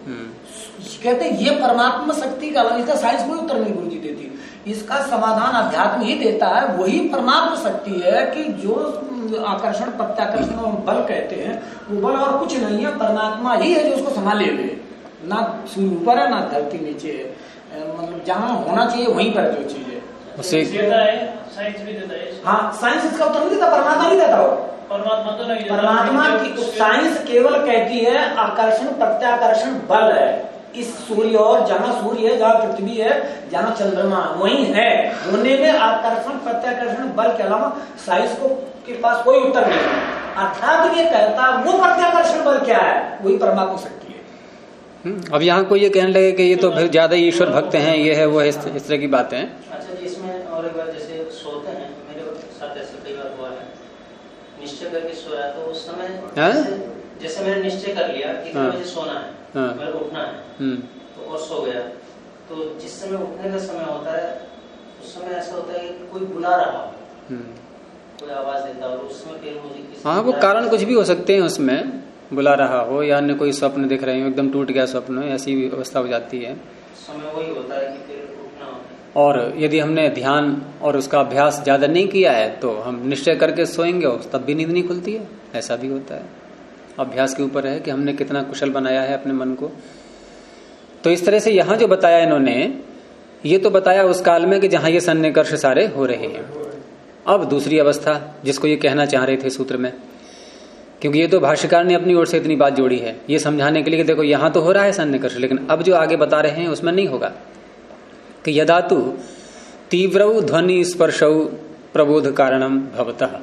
कहते हैं ये परमात्मा शक्ति का, इसका साइंस कोई उत्तर नहीं गुरु जी देती, इसका समाधान अध्यात्म ही देता है। वही परमात्मा शक्ति है कि जो आकर्षण प्रत्याकर्षण बल कहते हैं, वो बल और कुछ नहीं है, परमात्मा ही है जो उसको संभाले हुए। ना सूर्य ऊपर है, ना धरती नीचे है, मतलब जहाँ होना चाहिए वहीं पर जो चीज है उसे साइंस भी देता है। हाँ, साइंस इसका उत्तर नहीं देता, परमात्मा नहीं देता। वो परमात्मा तो नहीं, परमात्मा की साइंस केवल कहती है आकर्षण प्रत्याकर्षण बल है इस सूर्य, और जहाँ सूर्य है, जहाँ पृथ्वी है, जहाँ चंद्रमा, वही है होने में आकर्षण प्रत्याकर्षण बल के अलावा साइंस को के पास कोई उत्तर नहीं है। अर्थात ये कहता वो प्रत्याकर्षण बल क्या है, वही परमात्मा शक्ति है। अब यहाँ कोई ये कहने लगे कि ये तो फिर ज्यादा ईश्वर भक्त हैं, ये है वो है, इस तरह की बातें। अच्छा जी, इसमें और एक बार जैसे सोते हैं, मेरे साथ ऐसा कई बार हुआ है, निश्चय करके सोया तो उस समय जैसे मैंने निश्चय कर लिया कि मुझे सोना है, मेरे उठना है, तो और सो गया, तो जिस समय उठने का समय होता है उस समय ऐसा होता है कि कोई बुला रहा हो, कोई आवाज देता हो, उसमें फिर मुझे किसी हाँ, वो कारण कुछ भी हो सकते हैं, उसमें बुला रहा हो या अन्य कोई स्वप्न दिख रहे हो, एकदम टूट गया स्वप्न, ऐसी भी अवस्था हो जाती है। समय वही होता है कि फिर उठना होता है। और यदि हमने ध्यान और उसका अभ्यास ज्यादा नहीं किया है तो हम निश्चय करके सोएंगे तब भी नींद नहीं खुलती है, ऐसा भी होता है। अभ्यास के ऊपर है कि हमने कितना कुशल बनाया है अपने मन को। तो इस तरह से यहाँ जो बताया इन्होंने, ये तो बताया उस काल में कि जहां ये सन्निकर्ष सारे हो रहे हैं। अब दूसरी अवस्था जिसको ये कहना चाह रहे थे सूत्र में, क्योंकि ये तो भाष्यकार ने अपनी ओर से इतनी बात जोड़ी है ये समझाने के लिए कि देखो यहां तो हो रहा है सन्निकर्ष, लेकिन अब जो आगे बता रहे हैं उसमें नहीं होगा। कि यदा तु तीव्र ध्वनि स्पर्शौ प्रबोध कारणम भवतः।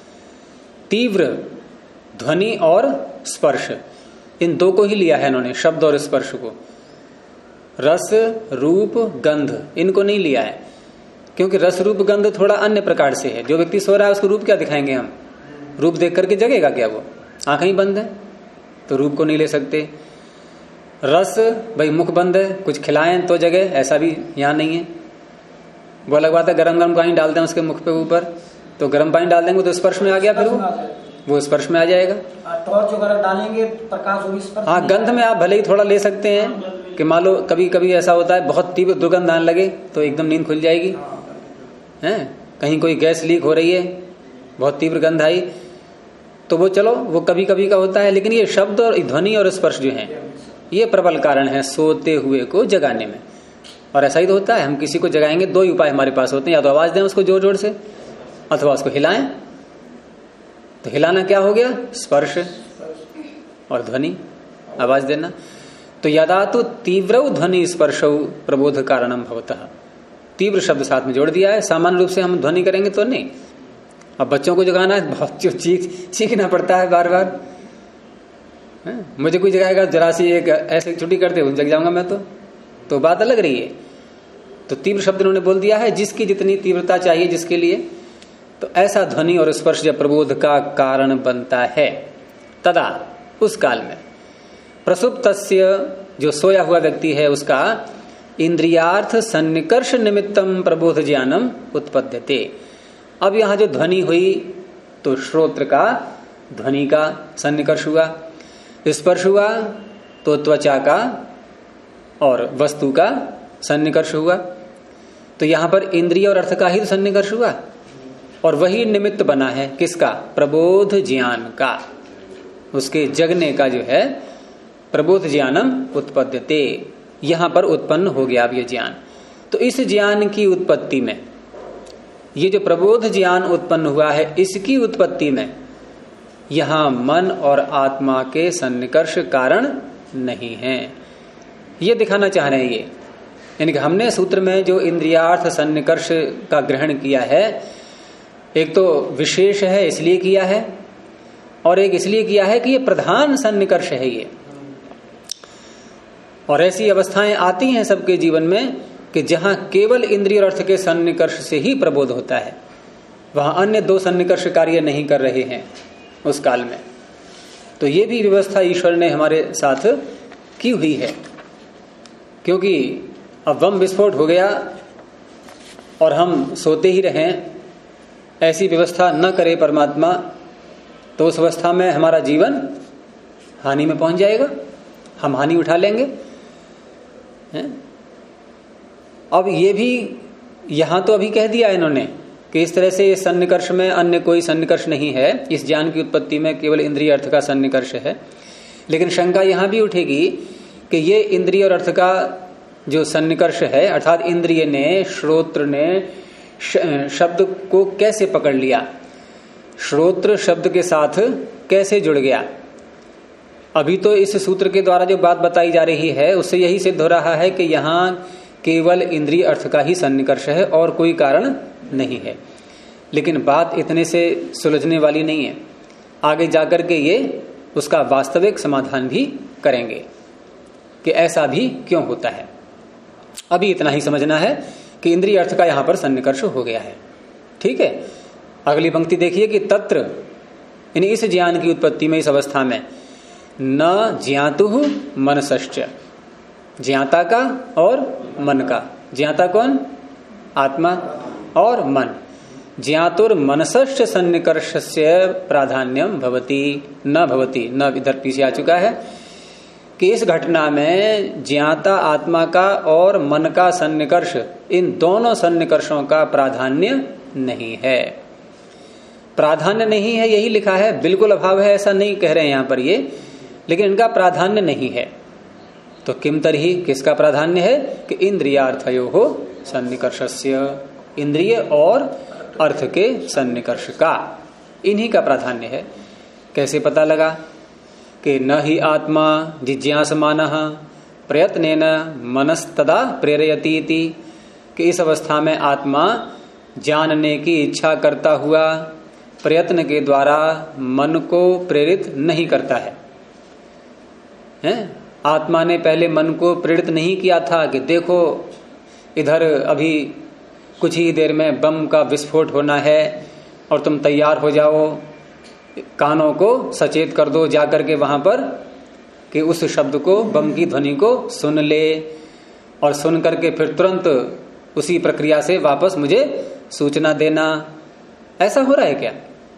तीव्र ध्वनि और स्पर्श, इन दो को ही लिया है इन्होंने, शब्द और स्पर्श को। रस रूप गंध इनको नहीं लिया है, क्योंकि रस रूप गंध थोड़ा अन्य प्रकार से है। जो व्यक्ति सो रहा है उसको रूप क्या दिखाएंगे हम? रूप देख करके जगेगा क्या? वो आंखें ही बंद है तो रूप को नहीं ले सकते। रस भाई मुख बंद है, कुछ खिलाएं तो जगे, ऐसा भी यहाँ नहीं है। वो अलग बात है, गरम गरम पानी डालते हैं उसके मुख पे ऊपर, तो गर्म पानी डाल देंगे तो स्पर्श में आ गया, फिर वो स्पर्श में आ जाएगा। टॉर्च वगैरह डालेंगे प्रकाश वो भी स्पर्श। हाँ, गंध में आप भले ही थोड़ा ले सकते हैं कि मान लो कभी कभी ऐसा होता है बहुत तीव्र दुर्गंध आने लगे तो एकदम नींद खुल जाएगी है। कहीं कोई गैस लीक हो रही है, बहुत तीव्र गंध आई, तो वो चलो वो कभी कभी का होता है। लेकिन ये शब्द और ध्वनि और स्पर्श जो है ये प्रबल कारण है सोते हुए को जगाने में। और ऐसा ही तो होता है, हम किसी को जगाएंगे दो ही उपाय हमारे पास होते हैं, या तो आवाज दें उसको जोर जोर से, अथवा उसको हिलाएं। तो हिलाना क्या हो गया? स्पर्श, और ध्वनि आवाज देना। तो यदा तो तीव्र ध्वनि स्पर्श प्रबोध कारणम भवतः, तीव्र शब्द साथ में जोड़ दिया है। सामान्य रूप से हम ध्वनि करेंगे तो नहीं। अब बच्चों को जगाना है, बहुत जो चीखना पड़ता है बार बार। मुझे कोई जगाएगा जरा सी एक ऐसे छुट्टी करते हुए जग जाऊंगा मैं, तो बात अलग रही है। तो तीव्र शब्द उन्होंने बोल दिया है, जिसकी जितनी तीव्रता चाहिए जिसके लिए, तो ऐसा ध्वनि और स्पर्श जब प्रबोध का कारण बनता है, तदा उस काल में प्रसुप्तस्य, जो सोया हुआ व्यक्ति है, उसका इंद्रियार्थ सन्निकर्ष निमित्तम प्रबोध ज्ञानम उत्पद्यते। अब यहां जो ध्वनि हुई तो श्रोत्र का ध्वनि का सन्निकर्ष हुआ, स्पर्श हुआ तो त्वचा का और वस्तु का सन्निकर्ष हुआ। तो यहां पर इंद्रिय और अर्थ का ही सन्निकर्ष हुआ, और वही निमित्त बना है किसका? प्रबोध ज्ञान का, उसके जगने का जो है प्रबोध ज्ञानम उत्पद्यते, यहां पर उत्पन्न हो गया अब ये ज्ञान। तो इस ज्ञान की उत्पत्ति में, ये जो प्रबोध ज्ञान उत्पन्न हुआ है, इसकी उत्पत्ति में यहां मन और आत्मा के सन्निकर्ष कारण नहीं है, ये दिखाना चाह रहे हैं ये। यानी कि हमने सूत्र में जो इंद्रियार्थ सन्निकर्ष का ग्रहण किया है, एक तो विशेष है इसलिए किया है, और एक इसलिए किया है कि ये प्रधान सन्निकर्ष है ये। और ऐसी अवस्थाएं आती हैं सबके जीवन में कि जहां केवल इंद्रिय और अर्थ के सन्निकर्ष से ही प्रबोध होता है, वहां अन्य दो सन्निकर्ष कार्य नहीं कर रहे हैं उस काल में। तो ये भी व्यवस्था ईश्वर ने हमारे साथ की हुई है, क्योंकि अब बम विस्फोट हो गया और हम सोते ही रहें, ऐसी व्यवस्था न करे परमात्मा, तो उस अवस्था में हमारा जीवन हानि में पहुंच जाएगा, हम हानि उठा लेंगे। अब ये भी यहां तो अभी कह दिया इन्होंने कि इस तरह से इस सन्निकर्ष में अन्य कोई सन्निकर्ष नहीं है, इस ज्ञान की उत्पत्ति में केवल इंद्रिय अर्थ का सन्निकर्ष है। लेकिन शंका यहां भी उठेगी कि ये इंद्रिय और अर्थ का जो सन्निकर्ष है, अर्थात इंद्रिय ने, श्रोत्र ने शब्द को कैसे पकड़ लिया, श्रोत्र शब्द के साथ कैसे जुड़ गया। अभी तो इस सूत्र के द्वारा जो बात बताई जा रही है उससे यही सिद्ध हो रहा है कि यहां केवल इंद्रिय अर्थ का ही सन्निकर्ष है और कोई कारण नहीं है। लेकिन बात इतने से सुलझने वाली नहीं है, आगे जाकर के ये उसका वास्तविक समाधान भी करेंगे कि ऐसा भी क्यों होता है। अभी इतना ही समझना है कि इंद्रिय अर्थ का यहां पर सन्निकर्ष हो गया है। ठीक है, अगली पंक्ति देखिए कि तत्र, यानी इस ज्ञान की उत्पत्ति में, इस अवस्था में, न ज्ञातु मनसश्च, ज्ञाता का और मन का। ज्ञाता कौन? आत्मा और मन। ज्ञातुर मनसश्च सन्निकर्षस्य प्राधान्यम भवति न भवति, न इधर पीछे आ चुका है कि इस घटना में ज्ञाता आत्मा का और मन का सन्निकर्ष, इन दोनों सन्निकर्षों का प्राधान्य नहीं है। प्राधान्य नहीं है यही लिखा है, बिल्कुल अभाव है ऐसा नहीं कह रहे हैं यहां पर ये, लेकिन इनका प्राधान्य नहीं है। तो किम तरही, किसका प्राधान्य है कि इंद्रियार्थयो हो सन्निकर्षस्य, इंद्रिय और अर्थ के सन्निकर्ष का, इन्हीं का प्राधान्य है। कैसे पता लगा कि न ही आत्मा जिज्ञासमानः प्रयत्नेन मनस्तदा प्रेरयति इति, कि इस अवस्था में आत्मा जानने की इच्छा करता हुआ प्रयत्न के द्वारा मन को प्रेरित नहीं करता है। आत्मा ने पहले मन को प्रेरित नहीं किया था कि देखो इधर अभी कुछ ही देर में बम का विस्फोट होना है और तुम तैयार हो जाओ, कानों को सचेत कर दो जाकर के वहां पर कि उस शब्द को, बम की ध्वनि को सुन ले और सुन करके फिर तुरंत उसी प्रक्रिया से वापस मुझे सूचना देना। ऐसा हो रहा है क्या?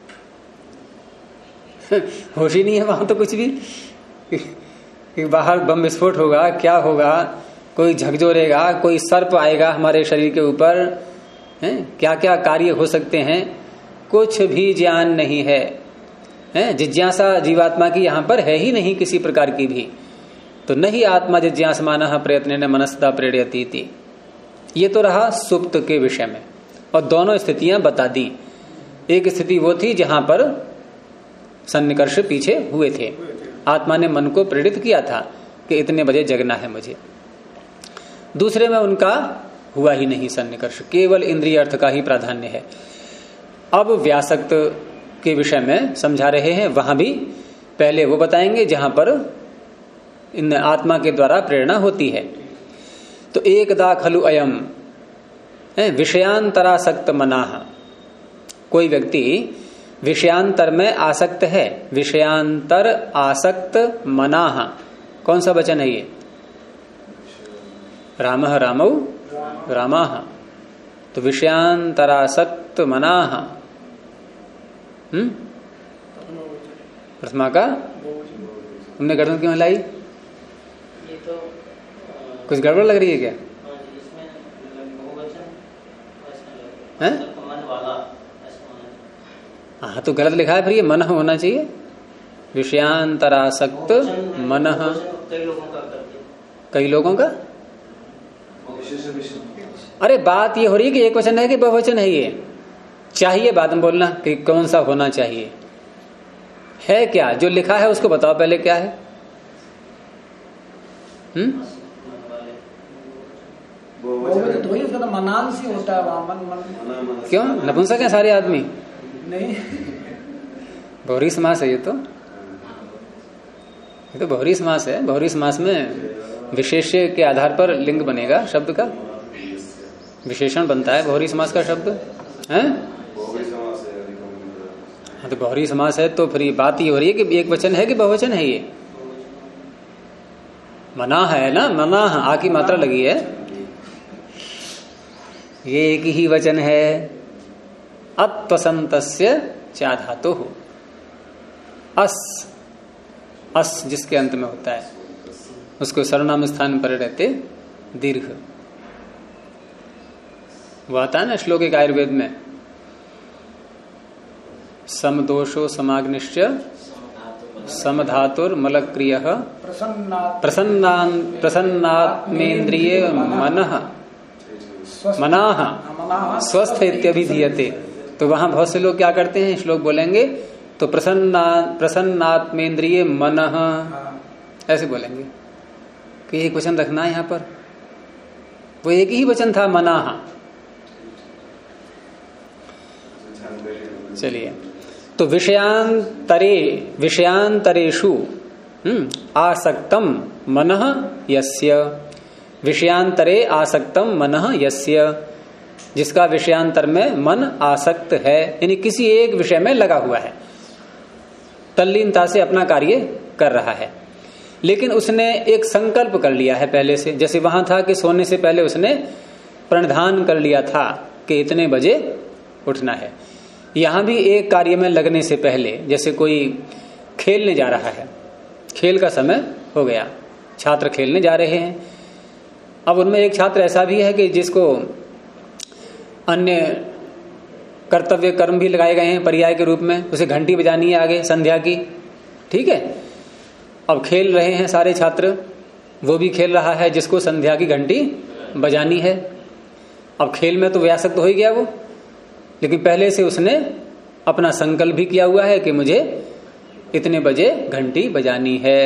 होश ही नहीं है वहां तो कुछ भी कि बाहर बम विस्फोट होगा, क्या होगा, कोई झकझोरेगा, कोई सर्प आएगा हमारे शरीर के ऊपर, क्या क्या कार्य हो सकते हैं, कुछ भी ज्ञान नहीं है। जिज्ञासा जीवात्मा की यहां पर है ही नहीं किसी प्रकार की भी। तो नहीं आत्मा जिज्ञासमानः प्रयत्नेन मनस्तदा प्रेरयति इति। ये तो रहा सुप्त के विषय में, और दोनों स्थितियां बता दी। एक स्थिति वो थी जहां पर सन्निकर्ष पीछे हुए थे, आत्मा ने मन को प्रेरित किया था कि इतने बजे जगना है मुझे। दूसरे में उनका हुआ ही नहीं सन्निकर्ष, केवल इंद्रिय अर्थ का ही प्राधान्य है। अब व्यासक्त के विषय में समझा रहे हैं, वहां भी पहले वो बताएंगे जहां पर इन आत्मा के द्वारा प्रेरणा होती है। तो एकदा खलु अयम विषयांतरासक्त मनाह, कोई व्यक्ति विषयांतर में आसक्त है, विषयांतर आसक्त मनाह, कौन सा वचन है ये? रामः रामौ रामाः, तो विषयांतरासक्त मनाह प्रथमा का तुमने गर्दन क्यों हिलाई? ये तो कुछ गड़बड़ लग रही है क्या? हैं? हाँ तो गलत लिखा है, फिर ये मन होना चाहिए। विषयांतरासक्त मन, कई लोगों का। अरे बात ये हो रही है कि एक वचन है कि बहुवचन है? ये चाहिए बाद में बोलना कि कौन सा होना चाहिए, है क्या जो लिखा है उसको बताओ पहले क्या है। तो मनान से होता है। क्यों नपुंसक है सारे आदमी? नहीं, बहुरी समास है ये तो बहुरी समास है। बहुरी समास में विशेष्य के आधार पर लिंग बनेगा, शब्द का विशेषण बनता है बहुरी समास का शब्द है। हाँ तो बहुरी समास है तो फिर बात ये हो रही है कि एक वचन है कि बहुवचन है? ये मना है ना, मना आ की मात्रा लगी है, ये एक ही वचन है। अत्वसंतस्य चा धातु हो, अस, अस जिसके अंत में होता है उसको सर्वनाम स्थान पर रहते दीर्घ। वो आता है ना श्लोक एक आयुर्वेद में, समदोषो समाग्निश्च समधातुर मलक्रिय प्रसन्नात्मेन्द्रिय मनः मनाह स्वस्थ इत्यभिधीयते। तो वहां बहुत से लोग क्या करते हैं, श्लोक बोलेंगे तो प्रसन्नात्मेन्द्रिय मनः ऐसे बोलेंगे कि एक वचन रखना है यहां पर, वो एक ही वचन था मनाह। चलिए, तो विषयांतरेषु आसक्तम मनः यस्य, विषयांतरे आसक्तम मनः यस्य, जिसका विषयांतर में मन आसक्त है, यानी किसी एक विषय में लगा हुआ है, तल्लीनता से अपना कार्य कर रहा है, लेकिन उसने एक संकल्प कर लिया है पहले से। जैसे वहां था कि सोने से पहले उसने प्रणिधान कर लिया था कि इतने बजे उठना है। यहां भी एक कार्य में लगने से पहले, जैसे कोई खेलने जा रहा है, खेल का समय हो गया, छात्र खेलने जा रहे हैं। अब उनमें एक छात्र ऐसा भी है कि जिसको अन्य कर्तव्य कर्म भी लगाए गए हैं पर्याय के रूप में, उसे घंटी बजानी है आगे संध्या की, ठीक है। अब खेल रहे हैं सारे छात्र, वो भी खेल रहा है जिसको संध्या की घंटी बजानी है। अब खेल में तो व्यासक्त हो ही गया वो, लेकिन पहले से उसने अपना संकल्प भी किया हुआ है कि मुझे इतने बजे घंटी बजानी है।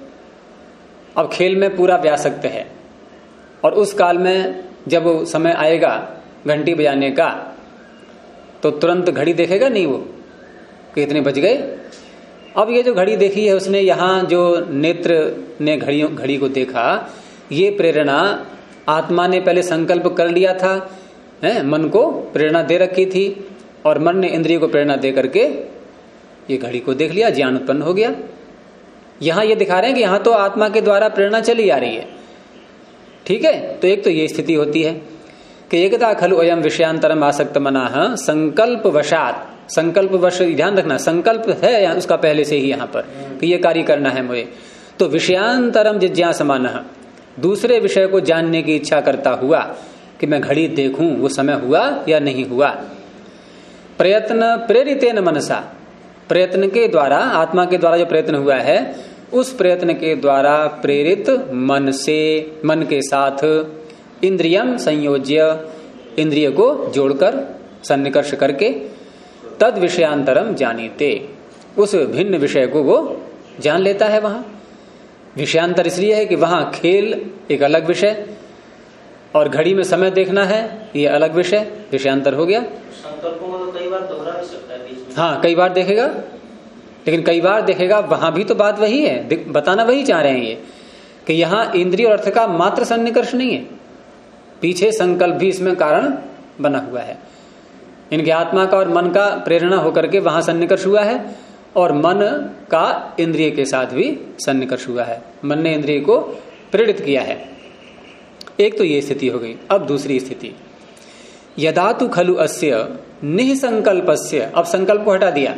अब खेल में पूरा व्यासक्त है, और उस काल में जब समय आएगा घंटी बजाने का तो तुरंत घड़ी देखेगा नहीं वो कि इतने बज गए। अब ये जो घड़ी देखी है उसने, यहाँ जो नेत्र ने घड़ी को देखा, ये प्रेरणा आत्मा ने पहले संकल्प कर लिया था, मन को प्रेरणा दे रखी थी, और मन ने इंद्रिय को प्रेरणा दे करके ये घड़ी को देख लिया, ज्ञान उत्पन्न हो गया। यहां ये दिखा रहे हैं कि यहां तो आत्मा के द्वारा प्रेरणा चली आ रही है, ठीक है। तो एक तो ये स्थिति होती है कि एकदा खलु अयम विषयांतरम आसक्त मनाः संकल्प वशात, संकल्प वश, ध्यान रखना संकल्प है उसका पहले से ही यहाँ पर कि ये कार्य करना है मुझे। तो विषयांतरम जिज्ञासमानः, दूसरे विषय को जानने की इच्छा करता हुआ कि मैं घड़ी देखूं वो समय हुआ या नहीं हुआ। प्रयत्न प्रेरितेन मनसा, प्रयत्न के द्वारा, आत्मा के द्वारा जो प्रयत्न हुआ है उस प्रयत्न के द्वारा प्रेरित मन से, मन के साथ इंद्रियम संयोज्य, इंद्रिय को जोड़कर सन्निकर्ष करके तद विषयांतरम जानीते, उस भिन्न विषय को वो जान लेता है। वहां विषयांतर इसलिए है कि वहां खेल एक अलग विषय और घड़ी में समय देखना है ये अलग विषय, विषयांतर हो गया। संकल्पों को तो कई बार दोहरा भी सकता है बीच में। हाँ, कई बार देखेगा, लेकिन कई बार देखेगा वहां भी तो बात वही है, बताना वही चाह रहे हैं ये कि यहाँ इंद्रिय और अर्थ का मात्र सन्निकर्ष नहीं है, पीछे संकल्प भी इसमें कारण बना हुआ है। इनके आत्मा का और मन का प्रेरणा होकर के वहां सन्निकर्ष हुआ है, और मन का इंद्रिय के साथ भी सन्निकर्ष हुआ है, मन ने इंद्रिय को प्रेरित किया है। एक तो ये स्थिति हो गई। अब दूसरी स्थिति, यदा तु खलु अस्य निःसंकल्पस्य, अब संकल्प को हटा दिया,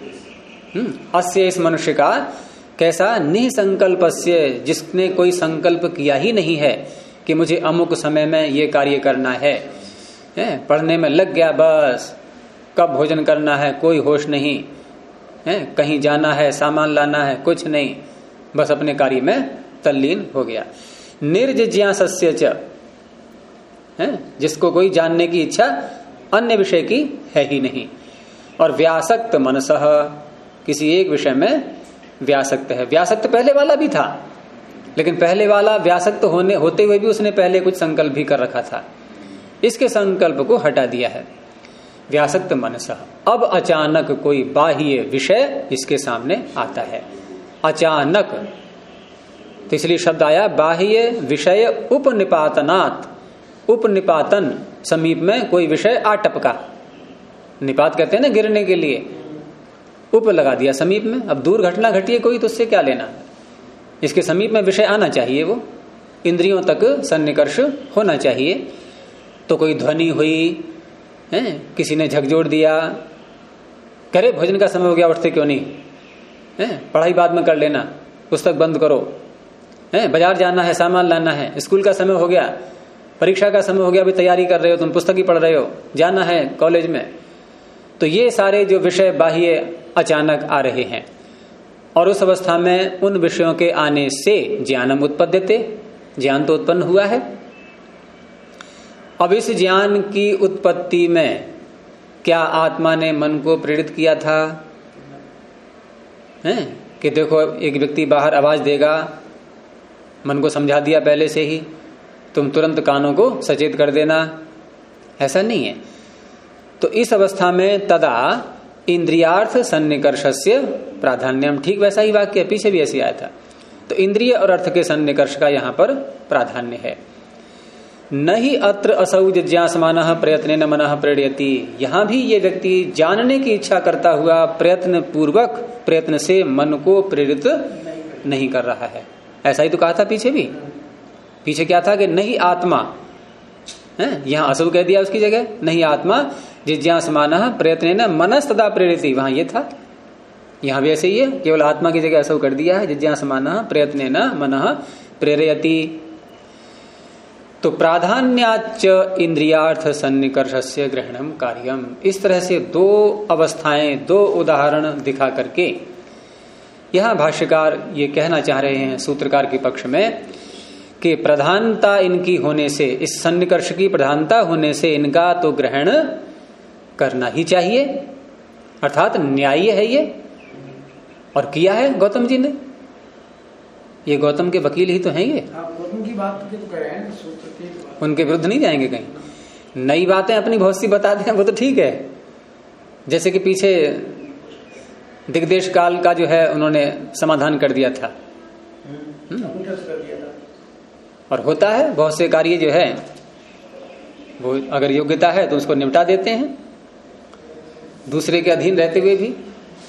अस्य इस मनुष्य का, कैसा, निःसंकल्पस्य, जिसने कोई संकल्प किया ही नहीं है कि मुझे अमुक समय में ये कार्य करना है, पढ़ने में लग गया, बस कब भोजन करना है कोई होश नहीं, कहीं जाना है सामान लाना है कुछ नहीं, बस अपने कार्य में तल्लीन हो गया। निर्जिज्ञासस्य च, जिसको कोई जानने की इच्छा अन्य विषय की है ही नहीं, और व्यासक्त मनसः, किसी एक विषय में व्यासक्त है। व्यासक्त पहले वाला भी था, लेकिन पहले वाला व्यासक्त होते हुए भी उसने पहले कुछ संकल्प भी कर रखा था, इसके संकल्प को हटा दिया है, व्यासक्त मनसः। अब अचानक कोई बाह्य विषय इसके सामने आता है, अचानक, तो इसलिए शब्द आया बाह्य विषय उपनिपातनात्, उपनिपातन, समीप में कोई विषय आ टपका, निपात कहते हैं ना गिरने के लिए, उप लगा दिया समीप में। अब दूर घटना घटी है कोई तो उससे क्या लेना, इसके समीप में विषय आना चाहिए, वो इंद्रियों तक सन्निकर्ष होना चाहिए। तो कोई ध्वनि हुई, किसी ने झकझोर दिया, करे भोजन का समय हो गया उठते क्यों नहीं, पढ़ाई बाद में कर लेना, पुस्तक बंद करो, बाजार जाना है सामान लाना है, स्कूल का समय हो गया, परीक्षा का समय हो गया, अभी तैयारी कर रहे हो तुम, पुस्तक ही पढ़ रहे हो, जाना है कॉलेज में। तो ये सारे जो विषय बाह्य अचानक आ रहे हैं, और उस अवस्था में उन विषयों के आने से ज्ञानम उत्पद्यते, ज्ञान तो उत्पन्न हुआ है। अब इस ज्ञान की उत्पत्ति में क्या आत्मा ने मन को प्रेरित किया था, कि देखो एक व्यक्ति बाहर आवाज देगा, मन को समझा दिया पहले से ही, तुम तुरंत कानों को सचेत कर देना, ऐसा नहीं है। तो इस अवस्था में तदा इंद्रियार्थ सन्निकर्षस्य प्राधान्यम, ठीक वैसा ही वाक्य पीछे भी ऐसे आया था। तो इंद्रिय और अर्थ के सन्निकर्ष का यहां पर प्राधान्य है। न ही अत्र असौ जिज्ञासमानः प्रयत्नेन मनः प्रेरयति, यहां भी ये व्यक्ति जानने की इच्छा करता हुआ प्रयत्न पूर्वक, प्रयत्न से मन को प्रेरित नहीं कर रहा है। ऐसा ही तो कहा था पीछे भी, पीछे क्या था कि नहीं आत्मा, है, यहाँ असौ कह दिया उसकी जगह, नहीं आत्मा जिज्ञासमानः प्रयत्नेन मनस्तदा प्रेरयति, वहां ये था, यहाँ भी ऐसे ही है, केवल आत्मा की जगह असौ कर दिया है, जिज्ञासमानः प्रयत्नेन मनः प्रेरयति। तो प्राधान्याच इंद्रियार्थ सन्निकर्षस्य ग्रहणम कार्यम, इस तरह से दो अवस्थाएं, दो उदाहरण दिखा करके यहां भाष्यकार ये कहना चाह रहे हैं सूत्रकार के पक्ष में कि प्रधानता इनकी होने से, इस सन्निकर्ष की प्रधानता होने से इनका तो ग्रहण करना ही चाहिए, अर्थात न्याय्य है ये, और किया है गौतम जी ने। ये गौतम के वकील ही तो हैं ये, गौतम की बात तो कर रहे हैं, सूत्र की बात, उनके विरुद्ध नहीं जाएंगे कहीं। नई बातें अपनी बहुत सी बता दें वो तो ठीक है, जैसे कि पीछे दिग्देश काल का जो है उन्होंने समाधान कर दिया था, और होता है बहुत से कार्य जो है वो अगर योग्यता है तो उसको निपटा देते हैं दूसरे के अधीन रहते हुए भी।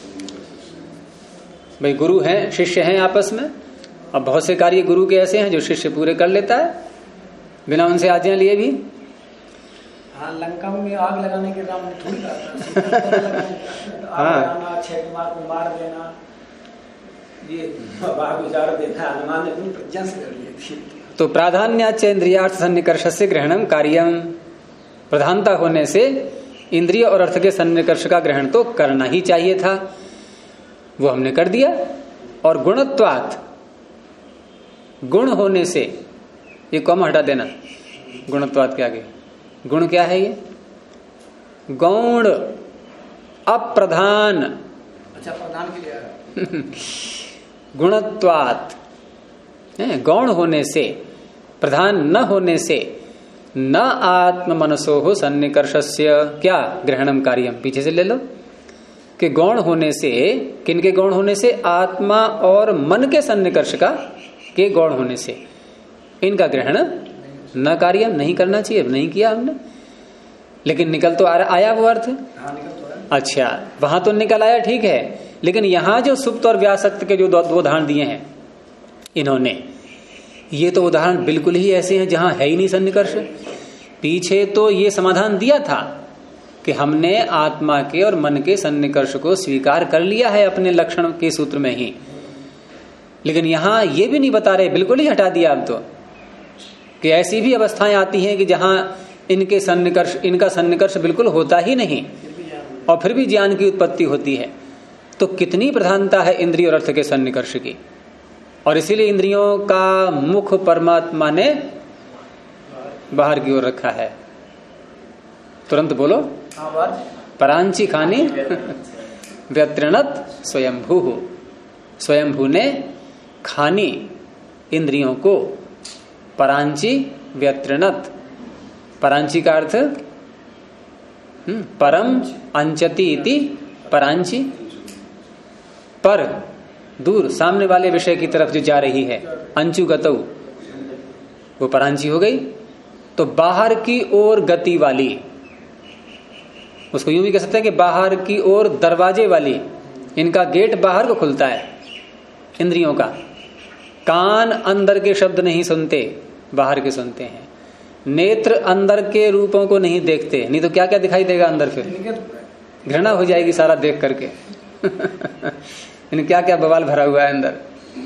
भाई गुरु हैं, शिष्य हैं आपस में, अब बहुत से कार्य गुरु के ऐसे हैं जो शिष्य पूरे कर लेता है बिना उनसे आज्ञा लिए भी। हाँ, लंका में आग लगाने के काम थोड़ी करता, आग लगाना, 6 कुमार को मार देना, ये बाहर विचार देखा हनुमान ने अपनी प्रज्ञा से कर लिया थी। तो प्राधान्याच इंद्रियार्थ सन्निकर्षस्य ग्रहणम कार्यम, प्रधानता होने से इंद्रिय और अर्थ के सन्निकर्ष का ग्रहण तो करना ही चाहिए था, वो हमने कर दिया। और गुणत्वात्, गुण होने से, ये कॉमा हटा देना, गुणत्वात् के आगे गुण क्या है ये? गौण अप्रधान, अच्छा प्रधान के लिए गुणत्वात्, गौण होने से, प्रधान न होने से, न आत्म मनसो सन्निकर्षस्य क्या ग्रहणम कार्यम, पीछे से ले लो कि गौण होने से, किनके गौण होने से? आत्मा और मन के सन्निकर्ष का के गौण होने से इनका ग्रहण न कार्य, नहीं करना चाहिए, नहीं किया हमने। लेकिन निकल तो आया वो अर्थ। अच्छा, वहां तो निकल आया, ठीक है, लेकिन यहां जो सुप्त और व्यासक्त के जो दो उदाहरण दिए हैं इन्होंने, ये तो उदाहरण बिल्कुल ही ऐसे हैं जहां है ही नहीं सन्निकर्ष। पीछे तो ये समाधान दिया था कि हमने आत्मा के और मन के सन्निकर्ष को स्वीकार कर लिया है अपने लक्षण के सूत्र में ही, लेकिन यहां ये भी नहीं बता रहे, बिल्कुल ही हटा दिया अब तो, कि ऐसी भी अवस्थाएं आती हैं कि जहां इनके सन्निकर्ष, इनका सन्निकर्ष बिल्कुल होता ही नहीं और फिर भी ज्ञान की उत्पत्ति होती है। तो कितनी प्रधानता है इंद्रिय और अर्थ के सन्निकर्ष की, और इसीलिए इंद्रियों का मुख परमात्मा ने बाहर की ओर रखा है। तुरंत बोलो, परांची खानी व्यतृणत स्वयंभू, स्वयंभू ने खानी इंद्रियों को, परांची व्यतृणत, परांची का अर्थ परम अंचति इति परांची, पर दूर सामने वाले विषय की तरफ जो जा रही है, अंचुगतौ वो परांची हो गई। तो बाहर की ओर गति वाली, उसको यूं भी कह सकते हैं कि बाहर की ओर दरवाजे वाली, इनका गेट बाहर को खुलता है इंद्रियों का। कान अंदर के शब्द नहीं सुनते, बाहर के सुनते हैं। नेत्र अंदर के रूपों को नहीं देखते, नहीं तो क्या क्या दिखाई देगा अंदर, फिर घृणा हो जाएगी सारा देख करके इन क्या क्या बवाल भरा हुआ है अंदर।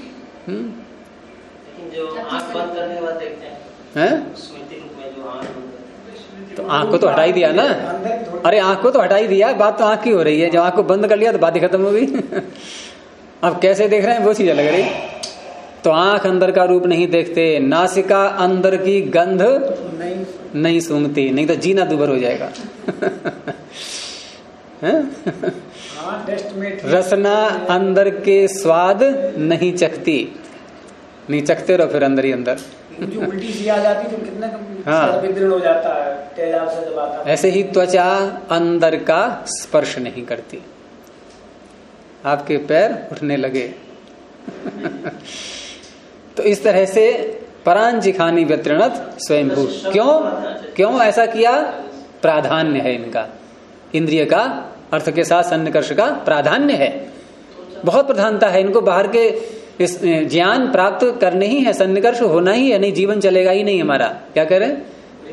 जो आंख बंद करने के बाद देखते हैं, स्मृति रूप में जो आंख, तो आंख को तो हटा ही दिया ना, अरे आंख को तो हटा ही दिया, बात तो आंख की हो रही है। जब आंख को बंद कर लिया तो बात ही खत्म हो गई अब कैसे देख रहे हैं वो चीज अलग रही। तो आंख अंदर का रूप नहीं देखते, नासिका अंदर की गंध नहीं सूंघती, नहीं तो जीना दुभर हो जाएगा रसना अंदर के स्वाद नहीं चखती, नहीं चखते रहो फिर अंदर ही अंदर जो उल्टी सी आ जाती तो कितना विदृढ़ हो जाता है, तेजाब से दबाता है। ऐसे ही त्वचा अंदर का स्पर्श नहीं करती, आपके पैर उठने लगे तो इस तरह से परांजिखानी व्यतृणत स्वयंभू। क्यों ऐसा किया? प्राधान्य है इनका, इंद्रिय का अर्थ के साथ सन्निकर्ष का प्राधान्य है, बहुत प्रधानता है इनको। बाहर के इस ज्ञान प्राप्त करने ही है, सन्निकर्ष होना ही है, नहीं जीवन चलेगा ही नहीं हमारा। क्या कह रहे हैं?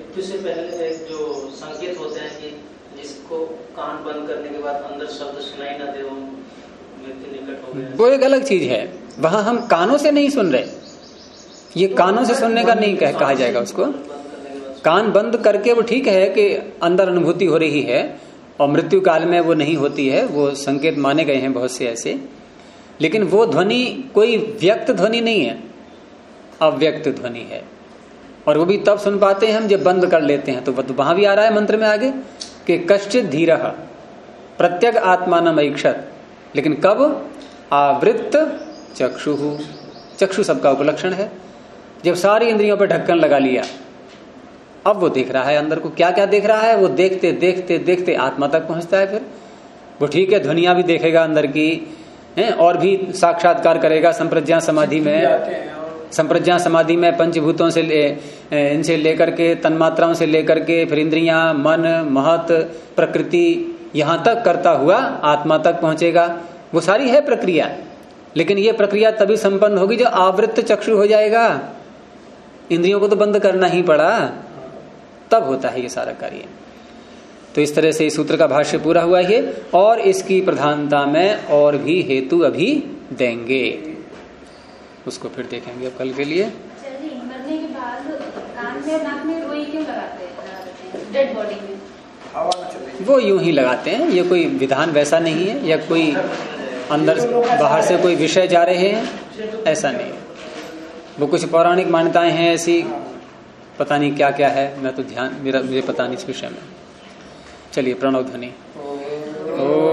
मृत्यु से पहले एक जो संकेत होते हैं कि जिसको कान बंद करने के बाद अंदर शब्द सुनाई ना दे, वो मृत्यु निकट हो गया, वो एक अलग चीज है। वहां हम कानों से नहीं सुन रहे, ये कानों से सुनने का नहीं कहा जाएगा उसको। कान बंद करके वो ठीक है कि अंदर अनुभूति हो रही है, और मृत्यु काल में वो नहीं होती है, वो संकेत माने गए हैं बहुत से ऐसे। लेकिन वो ध्वनि कोई व्यक्त ध्वनि नहीं है, अव्यक्त ध्वनि है, और वो भी तब सुन पाते हैं हम जब बंद कर लेते हैं। तो वहां भी आ रहा है मंत्र में आगे कि कश्चित् धीरः प्रत्यग आत्मानम ऐक्षत, लेकिन कब? आवृत्त चक्षुः। चक्षु सबका उपलक्षण है, जब सारी इंद्रियों पर ढक्कन लगा लिया, अब वो देख रहा है अंदर को। क्या क्या देख रहा है? वो देखते देखते देखते आत्मा तक पहुंचता है। फिर वो ठीक है, ध्वनिया भी देखेगा अंदर की है, और भी साक्षात्कार करेगा संप्रज्ञा समाधि में। संप्रज्ञा समाधि में पंचभूतों से इनसे लेकर के, तन्मात्राओं से लेकर के, फिर इंद्रियां, मन, महत, प्रकृति, यहां तक करता हुआ आत्मा तक पहुंचेगा। वो सारी है प्रक्रिया, लेकिन ये प्रक्रिया तभी संपन्न होगी जब आवृत्त चक्षु हो जाएगा। इंद्रियों को तो बंद करना ही पड़ा, तब होता है ये सारा कार्य। तो इस तरह से इस सूत्र का भाष्य पूरा हुआ है, और इसकी प्रधानता में और भी हेतु अभी देंगे, उसको फिर देखेंगे अब कल के लिए। चलिए, मरने के बाद कान में नाक में रोई क्यों लगाते हैं डेड बॉडी में? हवा न चले, वो यूं ही लगाते हैं, ये कोई विधान वैसा नहीं है, या कोई अंदर बाहर से कोई विषय जा रहे हैं, ऐसा नहीं है। वो कुछ पौराणिक मान्यताएं हैं ऐसी, पता नहीं क्या क्या है, मैं तो मुझे पता नहीं इस विषय में। चलिए, प्रणव ध्वनि।